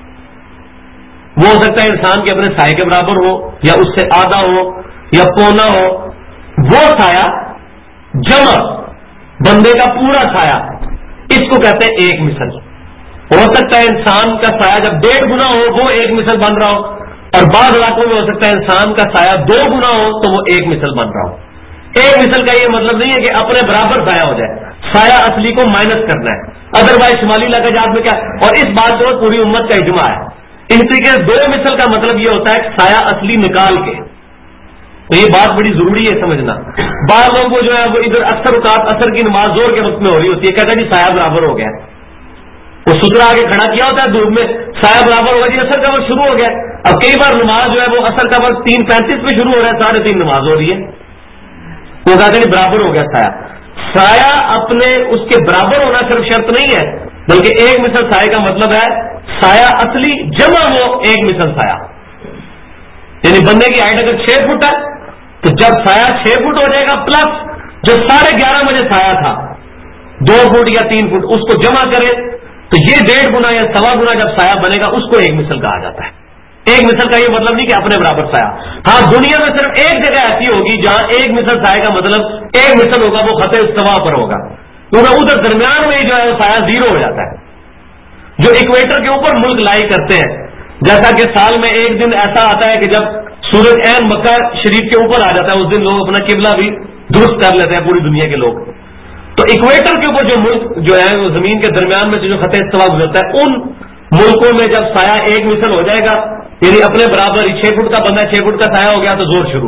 وہ ہو سکتا ہے انسان کے اپنے سائے کے برابر ہو یا اس سے آدھا ہو یا پونا ہو. وہ سایہ جمع بندے کا پورا سایہ، اس کو کہتے ہیں 1 مثل. ہو سکتا ہے انسان کا سایہ جب 1.5 گنا ہو وہ 1 مثل بن رہا ہو، اور بعض علاقوں میں ہو سکتا ہے انسان کا سایہ 2 گنا ہو تو وہ 1 مثل بن رہا ہو. 1 مثل کا یہ مطلب نہیں ہے کہ اپنے برابر سایہ ہو جائے، سایہ اصلی کو مائنس کرنا ہے. ادروائز شمالی علاقہ جات میں کیا، اور اس بات پر پوری امت کا اجماع ہے. اس طریقے سے 2 مثل کا مطلب یہ ہوتا ہے سایہ اصلی نکال کے. تو یہ بات بڑی ضروری ہے سمجھنا. بعض لوگوں کو جو ہے وہ ادھر اکثر اوقات اثر کی نماز زور کے وقت میں ہو رہی ہوتی ہے، کہتا ہے جی سایہ برابر ہو گیا، وہ سترا آگے کھڑا کیا ہوتا ہے دھوپ میں، سایہ برابر ہوگا جی اثر کا وقت شروع ہو گیا. اب کئی بار نماز جو ہے وہ اثر کا وقت 3:35 پہ شروع ہو رہا ہے، 3:30 نماز ہو رہی ہے، وہ کہتے ہیں برابر ہو گیا سایہ. سایہ اپنے اس کے برابر ہونا صرف شرط نہیں ہے، بلکہ 1 مثل سایہ کا مطلب ہے سایہ اصلی جمع ہو 1 مثل سایہ. یعنی بندے کی ہائٹ اگر 6 فٹ ہے تو جب سایہ 6 فٹ ہو جائے گا پلس جو 11:30 بجے سایہ تھا 2 فٹ یا 3 فٹ، اس کو جمع کرے تو یہ 1.5 گنا یا 1.25 گنا جب سایہ بنے گا اس کو 1 مثل کہا جاتا ہے. 1 مثل کا یہ مطلب نہیں کہ اپنے برابر سایہ. ہاں دنیا میں صرف ایک جگہ ایسی ہوگی جہاں 1 مثل سایہ کا مطلب 1 مثل ہوگا، وہ خط استوا پر ہوگا، کیونکہ ادھر درمیان میں جو ہے وہ سایہ 0 ہو جاتا ہے. جو ایکویٹر کے اوپر ملک لائی کرتے ہیں، جیسا کہ سال میں ایک دن ایسا آتا ہے کہ جب سورج عین مکہ شریف کے اوپر آ جاتا ہے، اس دن لوگ اپنا قبلہ بھی درست کر لیتے ہیں پوری دنیا کے لوگ. تو ایکویٹر کے اوپر جو ملک جو ہے وہ زمین کے درمیان میں جو خط استوا گزرتا ہے، ان ملکوں میں جب سایہ 1 مثل ہو جائے گا، یعنی اپنے برابر ہی 6 فٹ کا بندہ 6 فٹ کا سایہ ہو گیا تو زور شروع.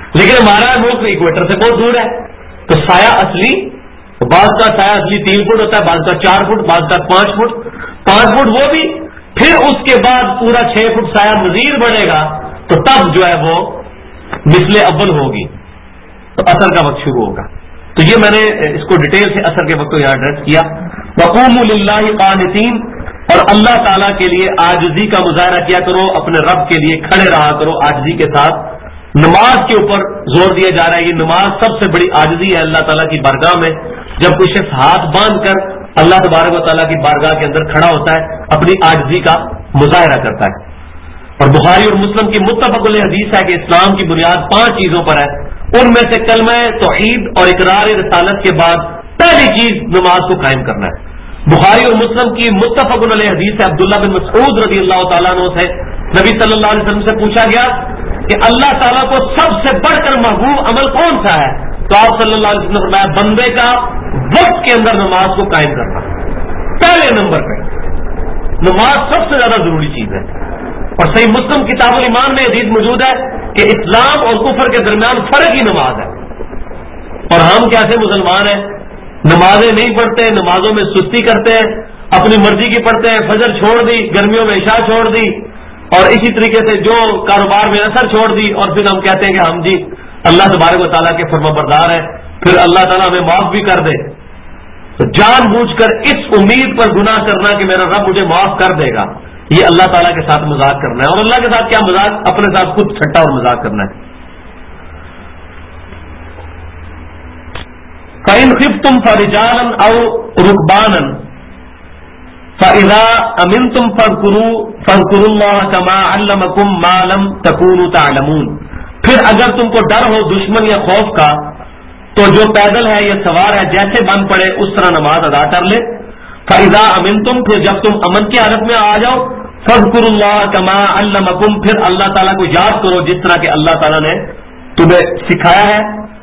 لیکن ہمارا ملک ایکویٹر سے بہت دور ہے، تو سایہ اصلی، بعض کا سایہ اصلی 3 فٹ ہوتا ہے، بعض کا 4 فٹ، بعض کا 5 فٹ، 5 فٹ وہ بھی، پھر اس کے بعد پورا 6 فٹ سایہ مزید بڑھے گا، تو تب جو ہے وہ مثل اول ہوگی، تو اثر کا وقت شروع ہوگا۔ تو یہ میں نے اس کو ڈیٹیل سے اثر کے وقت کو یہاں ایڈریس کیا۔ وقوموا للہ قانتین، اور اللہ تعالیٰ کے لیے عاجزی کا مظاہرہ کیا کرو، اپنے رب کے لیے کھڑے رہا کرو عاجزی کے ساتھ۔ نماز کے اوپر زور دیا جا رہا ہے، یہ نماز سب سے بڑی عاجزی ہے اللہ تعالیٰ کی بارگاہ میں، جب کوئی شخص ہاتھ باندھ کر اللہ تبارک و تعالیٰ کی بارگاہ کے اندر کھڑا ہوتا ہے، اپنی عاجزی کا مظاہرہ کرتا ہے۔ اور بخاری اور مسلم کی متفق علیہ حدیث ہے کہ اسلام کی بنیاد 5 چیزوں پر ہے، ان میں سے کلمہ توحید اور اقرار رسالت کے بعد پہلی چیز نماز کو قائم کرنا ہے۔ بخاری اور مسلم کی متفق علیہ حدیث ہے، عبداللہ بن مسعود رضی اللہ تعالیٰ عنہ سے نبی صلی اللہ علیہ وسلم سے پوچھا گیا کہ اللہ تعالیٰ کو سب سے بڑھ کر محبوب عمل کون سا ہے؟ تو آپ صلی اللہ علیہ وسلم نے فرمایا بندے کا وقت کے اندر نماز کو قائم کرنا، پہلے نمبر پہ نماز سب سے زیادہ ضروری چیز ہے۔ اور صحیح مسلم کتاب الایمان میں حدیث موجود ہے کہ اسلام اور کفر کے درمیان فرق ہی نماز ہے، اور ہم کیسے مسلمان ہیں، نمازیں نہیں پڑھتے، نمازوں میں سستی کرتے ہیں، اپنی مرضی کی پڑھتے ہیں، فجر چھوڑ دی، گرمیوں میں عشاء چھوڑ دی، اور اسی طریقے سے جو کاروبار میں اثر چھوڑ دی، اور پھر ہم کہتے ہیں کہ ہم جی اللہ تبارک و تعالیٰ کے فرما بردار ہیں، پھر اللہ تعالیٰ ہمیں معاف بھی کر دے۔ تو جان بوجھ کر اس امید پر گناہ کرنا کہ میرا رب مجھے معاف کر دے گا، یہ اللہ تعالیٰ کے ساتھ مذاق کرنا ہے، اور اللہ کے ساتھ کیا مذاق، اپنے ساتھ خود ٹھٹا اور مذاق کرنا ہے۔ فَإِنْ خِفْتُمْ فَرِجَالًا أَوْ رُكْبَانًا فَإِذَا أَمِنْتُمْ فَاذْكُرُوا اللَّهَ كَمَا عَلَّمَكُمْ مَا لَمْ تَكُونُوا تَعْلَمُونَ، پھر اگر تم کو ڈر ہو دشمن یا خوف کا تو جو پیدل ہے یا سوار ہے جیسے بن پڑے اس طرح نماز ادا کر لے۔ فَإِذَا أَمِنْتُمْ، پھر جب تم امن کی حالت میں آ جاؤ، فَاذْكُرُوا اللَّهَ كَمَا عَلَّمَكُمْ، پھر اللہ تعالیٰ کو یاد کرو جس طرح کہ اللہ تعالیٰ نے تمہیں سکھایا ہے،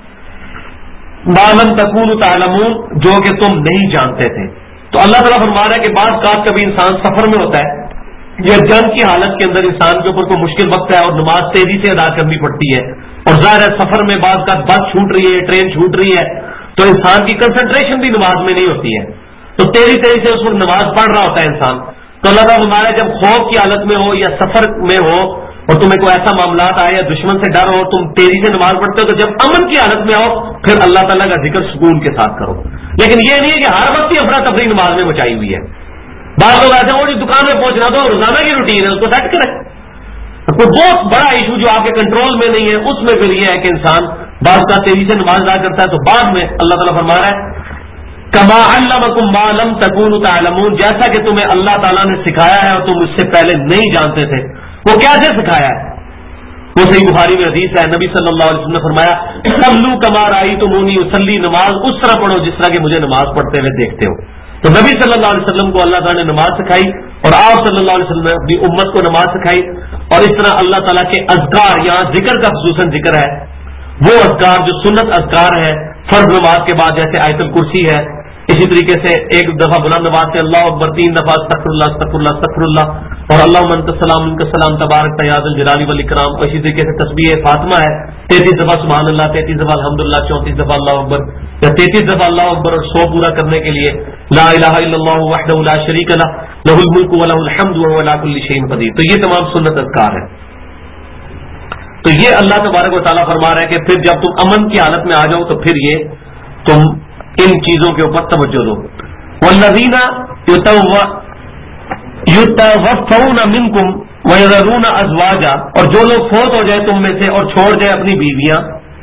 مَا لَمْ تَكُونُوا تَعْلَمُونَ، جو کہ تم نہیں جانتے تھے۔ تو اللہ تعالیٰ فرما رہا ہے کہ بعض کا کبھی انسان سفر میں ہوتا ہے یا جنگ کی حالت کے اندر انسان کے اوپر کوئی مشکل وقت ہے اور نماز تیزی سے ادا کرنی پڑتی ہے، اور ظاہر ہے سفر میں بعض کا بس چھوٹ رہی ہے، ٹرین چھوٹ رہی ہے، تو انسان کی کنسنٹریشن بھی نماز میں نہیں ہوتی ہے، تو تیزی سے اس وقت نماز پڑھ رہا ہوتا ہے انسان۔ تو اللہ تعالیٰ فرما رہا ہے جب خوف کی حالت میں ہو یا سفر میں ہو اور تمہیں کوئی ایسا معاملات آئے یا دشمن سے ڈر ہو، تم تیزی سے نماز پڑھتے ہو، تو جب امن کی حالت میں آؤ پھر اللہ تعالیٰ کا ذکر سکون کے ساتھ کرو۔ لیکن یہ نہیں ہے کہ ہر وقت ہی افراتفری نماز میں مچائی ہوئی ہے۔ بعض لوگ ایسے وہ دکان میں پہنچنا تو روزانہ کی روٹین ہے، اس کو سیٹ کرے۔ کوئی بہت بڑا ایشو جو آپ کے کنٹرول میں نہیں ہے، اس میں پھر یہ ہے کہ انسان بعض کا تیزی سے نماز ادا کرتا ہے، تو بعد میں اللہ تعالیٰ فرما رہا ہے کما علمکم ما لم تکونوا تعلمون، جیسا کہ تمہیں اللہ تعالیٰ نے سکھایا ہے اور تم اس سے پہلے نہیں جانتے تھے۔ وہ کیسے سکھایا ہے؟ وہ صحیح بخاری میں حدیث ہے، نبی صلی اللہ علیہ وسلم نے فرمایا صلوا کما رأیتمونی اصلی، نماز اس طرح پڑھو جس طرح کہ مجھے نماز پڑھتے ہوئے دیکھتے ہو۔ تو نبی صلی اللہ علیہ وسلم کو اللہ تعالیٰ نے نماز سکھائی، اور آپ صلی اللہ علیہ وسلم نے اپنی امت کو نماز سکھائی، اور اس طرح اللہ تعالیٰ کے اذکار، یہاں ذکر کا خصوصاً ذکر ہے، وہ اذکار جو سنت اذکار ہے فرض نماز کے بعد، جیسے آیت الکرسی ہے، اسی طریقے سے ایک دفعہ بلند آواز سے اللہ اکبر، 3 دفعہ استغفر اللہ استغفر اللہ استغفر اللہ، اور اللہم انت السلام منک السلام تبارک یا ذا الجلال والاکرام، اور اسی طریقے سے تسبیح فاطمہ ہے 33 دفعہ سبحان اللہ، 33 دفعہ الحمدللہ، 34 دفعہ اللہ اکبر، یا 33 دفعہ اللہ اکبر، اور 100 پورا کرنے کے لیے لا الہ الا اللہ وحدہ لا شریک لہ لہ الملک ولہ الحمد وہو علی کل شیء قدیر۔ تو یہ تمام سنت اذکار ہیں۔ تو یہ اللہ تبارک و تعالیٰ فرما رہا ہے کہ پھر جب تم امن کی حالت میں آ جاؤ تو پھر یہ تم ان چیزوں کے اوپر توجہ دو۔ والذین یتوفون منکم ویذرون ازواجا، اور جو لوگ فوت ہو جائے تم میں سے اور چھوڑ جائے اپنی بیویاں،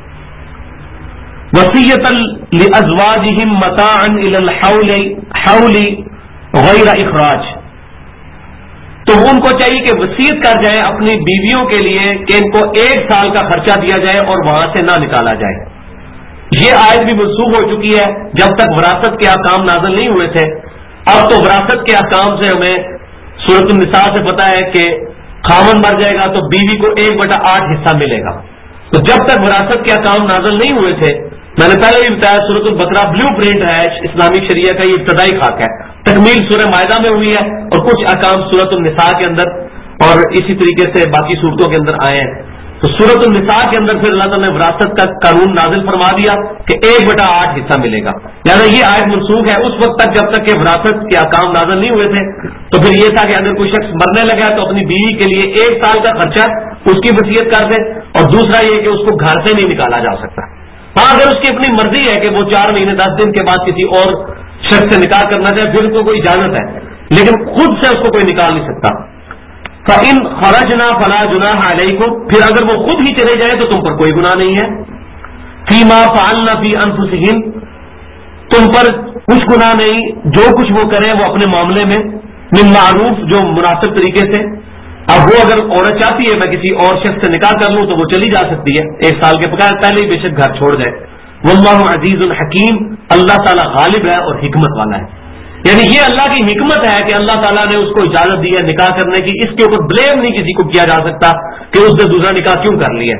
وصیۃ لازواجہم متاعا الی الحول غیر اخراج، تو ان کو چاہیے کہ وصیت کر جائے اپنی بیویوں کے لیے کہ ان کو 1 سال کا خرچہ دیا جائے اور وہاں سے نہ نکالا جائے۔ یہ آیت بھی منسوخ ہو چکی ہے، جب تک وراثت کے احکام نازل نہیں ہوئے تھے۔ اب تو وراثت کے احکام سے ہمیں سورۃ النساء سے پتا ہے کہ خاوند مر جائے گا تو بیوی کو 1/8 حصہ ملے گا۔ تو جب تک وراثت کے احکام نازل نہیں ہوئے تھے، میں نے پہلے بھی بتایا سورۃ البقرہ بلیو پرنٹ ہے اسلامی شریعہ کا، یہ ابتدائی خاکہ ہے، تکمیل سورہ مائدہ میں ہوئی ہے، اور کچھ احکام سورۃ النساء کے اندر اور اسی طریقے سے باقی صورتوں کے اندر آئے ہیں۔ تو سورۃ النساء کے اندر پھر اللہ تعالیٰ نے وراثت کا قانون نازل فرما دیا کہ 1/8 حصہ ملے گا. لہٰذا یہ آیت منسوخ ہے اس وقت تک جب تک کہ وراثت کے احکام نازل نہیں ہوئے تھے. تو پھر یہ تھا کہ اگر کوئی شخص مرنے لگا تو اپنی بیوی کے لیے 1 سال کا خرچہ اس کی وصیت کر دے, اور دوسرا یہ کہ اس کو گھر سے نہیں نکالا جا سکتا. ہاں اگر اس کی اپنی مرضی ہے کہ وہ 4 مہینے 10 دن کے بعد کسی اور شخص سے نکاح کرنا چاہے پھر اس کو کوئی اجازت ہے, لیکن خود سے اس کو کوئی نکال نہیں سکتا. فَإِنْ خَرَجْنَا فَلَا جُنَاحَ عَلَيْكُمْ, پھر اگر وہ خود ہی چلے جائیں تو تم پر کوئی گناہ نہیں ہے. فِيمَا فَعَلْنَ فِي أَنفُسِهِنْ, تم پر کچھ گناہ نہیں جو کچھ وہ کریں وہ اپنے معاملے میں, من معروف, جو مناسب طریقے سے. اب وہ اگر عورت چاہتی ہے میں کسی اور شخص سے نکاح کر لوں تو وہ چلی جا سکتی ہے 1 سال کے پہلے ہی بے شک گھر چھوڑ جائے. واللہ عزیز الحکیم, اللہ تعالیٰ غالب ہے اور حکمت والا ہے. یعنی یہ اللہ کی حکمت ہے کہ اللہ تعالیٰ نے اس کو اجازت دی ہے نکاح کرنے کی, اس کے اوپر بلیم نہیں کسی کو کیا جا سکتا کہ اس نے دوسرا نکاح کیوں کر لیا.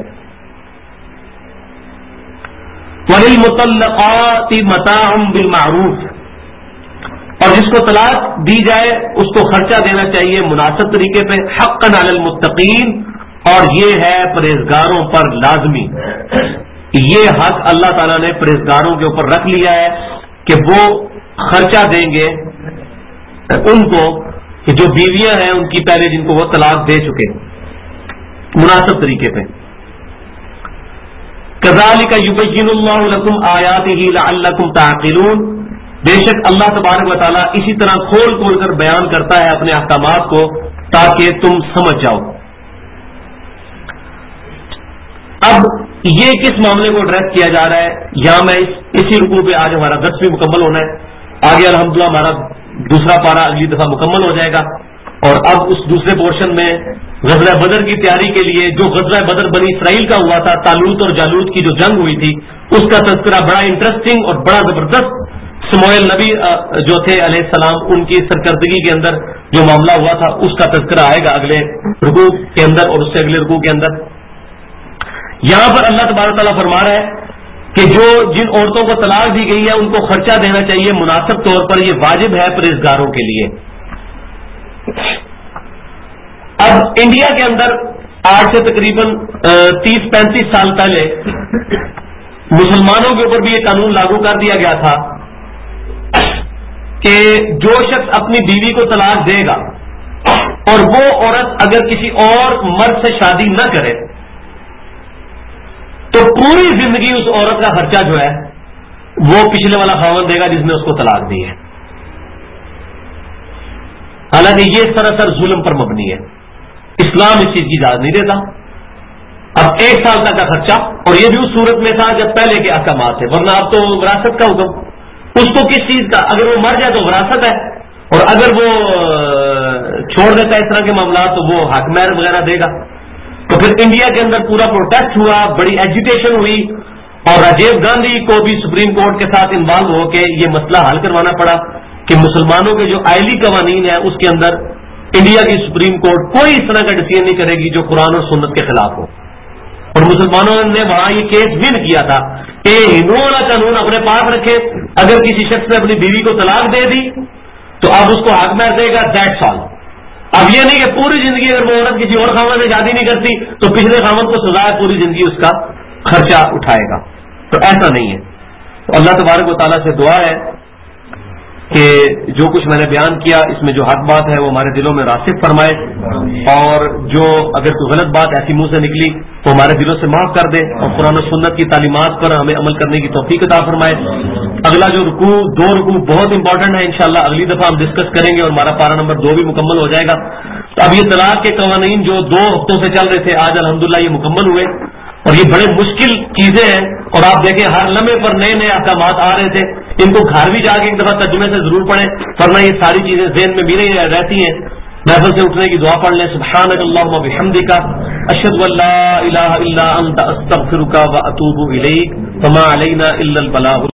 وَلِلْمُطَلَّقَاتِ مَتَاعٌ بِالْمَعْرُوفِ, اور جس کو طلاق دی جائے اس کو خرچہ دینا چاہیے مناسب طریقے پہ. حقاً علی المتقین, اور یہ ہے پرہیزگاروں پر لازمی. یہ حق اللہ تعالیٰ نے پرہیزگاروں کے اوپر رکھ لیا ہے کہ وہ خرچہ دیں گے ان کو کہ جو بیویاں ہیں ان کی پہلے جن کو وہ طلاق دے چکے مناسب طریقے پہ. کذالک یبین اللہ لکم آیاتہ لعلکم تعقلون, بے شک اللہ تبارک و تعالیٰ اسی طرح کھول کھول کر بیان کرتا ہے اپنے احکامات کو تاکہ تم سمجھ جاؤ. اب یہ کس معاملے کو ایڈریس کیا جا رہا ہے, یہاں میں اسی رکوع پہ آج ہمارا درس بھی مکمل ہونا ہے. آگے الحمدللہ ہمارا دوسرا پارہ اگلی دفعہ مکمل ہو جائے گا. اور اب اس دوسرے پورشن میں غزوہ بدر کی تیاری کے لیے جو غزوہ بدر بنی اسرائیل کا ہوا تھا, طالوت اور جالوت کی جو جنگ ہوئی تھی, اس کا تذکرہ بڑا انٹرسٹنگ اور بڑا زبردست سموئیل نبی جو تھے علیہ السلام ان کی سرکردگی کے اندر جو معاملہ ہوا تھا اس کا تذکرہ آئے گا اگلے رکوع کے اندر اور اس سے اگلے رکوع کے اندر. یہاں پر اللہ تبارک تعالیٰ فرما رہا ہے کہ جو جن عورتوں کو طلاق دی گئی ہے ان کو خرچہ دینا چاہیے مناسب طور پر, یہ واجب ہے پرہیزگاروں کے لیے. اب انڈیا کے اندر آج سے تقریباً 30-35 سال پہلے مسلمانوں کے اوپر بھی یہ قانون لاگو کر دیا گیا تھا کہ جو شخص اپنی بیوی کو طلاق دے گا اور وہ عورت اگر کسی اور مرد سے شادی نہ کرے تو پوری زندگی اس عورت کا خرچہ جو ہے وہ پچھلے والا خاوند دے گا جس نے اس کو طلاق دی ہے. حالانکہ یہ سراسر ظلم پر مبنی ہے, اسلام اس چیز کی اجازت نہیں دیتا. اب 1 سال تک کا خرچہ, اور یہ بھی اس صورت میں تھا جب پہلے کے احکامات تھے, ورنہ اب تو وراثت کا حکم, اس کو کس چیز کا, اگر وہ مر جائے تو وراثت ہے, اور اگر وہ چھوڑ دیتا ہے اس طرح کے معاملات تو وہ حق مہر وغیرہ دے گا. تو پھر انڈیا کے اندر پورا پروٹیسٹ ہوا, بڑی ایجیٹیشن ہوئی, اور راجیو گاندھی کو بھی سپریم کورٹ کے ساتھ انوالو ہو کے یہ مسئلہ حل کروانا پڑا کہ مسلمانوں کے جو آئلی قوانین ہیں اس کے اندر انڈیا کی سپریم کورٹ کوئی اس طرح کا ڈیسیژن نہیں کرے گی جو قرآن اور سنت کے خلاف ہو. اور مسلمانوں نے وہاں یہ کیس ون کیا تھا کہ ہندوؤں والا قانون اپنے پاس رکھے, اگر کسی شخص نے اپنی بیوی کو طلاق دے دی تو اب اس کو حق مہر دے گا, دیٹس آل. اب یہ نہیں کہ پوری زندگی اگر وہ عورت کسی اور خاوند سے شادی نہیں کرتی تو پچھلے خاوند کو سزا ہے, پوری زندگی اس کا خرچہ اٹھائے گا. تو ایسا نہیں ہے. تو اللہ تبارک و تعالیٰ سے دعا ہے کہ جو کچھ میں نے بیان کیا اس میں جو حق بات ہے وہ ہمارے دلوں میں راسخ فرمائے, اور جو اگر کوئی غلط بات ایسی منہ سے نکلی تو ہمارے دلوں سے معاف کر دے, اور قرآن و سنت کی تعلیمات پر ہمیں عمل کرنے کی توفیق عطا فرمائے. اگلا جو رکوع 2 رکوع بہت امپورٹنٹ ہے, انشاءاللہ اگلی دفعہ ہم ڈسکس کریں گے اور ہمارا پارہ نمبر 2 بھی مکمل ہو جائے گا. تو اب یہ طلاق کے قوانین جو 2 ہفتوں سے چل رہے تھے آج الحمدللہ یہ مکمل ہوئے, اور یہ بڑے مشکل چیزیں ہیں, اور آپ دیکھیں ہر لمحے پر نئے نئے احکامات آ رہے تھے. ان کو گھر بھی جا کے ایک دفعہ ترجمے سے ضرور پڑھیں, ورنہ یہ ساری چیزیں ذہن میں بھی نہیں رہتی ہیں. محفل سے اٹھنے کی دعا پڑھ لیں, سبحانک اللہم وبحمدک اشہد ان لا الہ الا انت استغفرک واتوب الیک وما علینا الا البلاغ.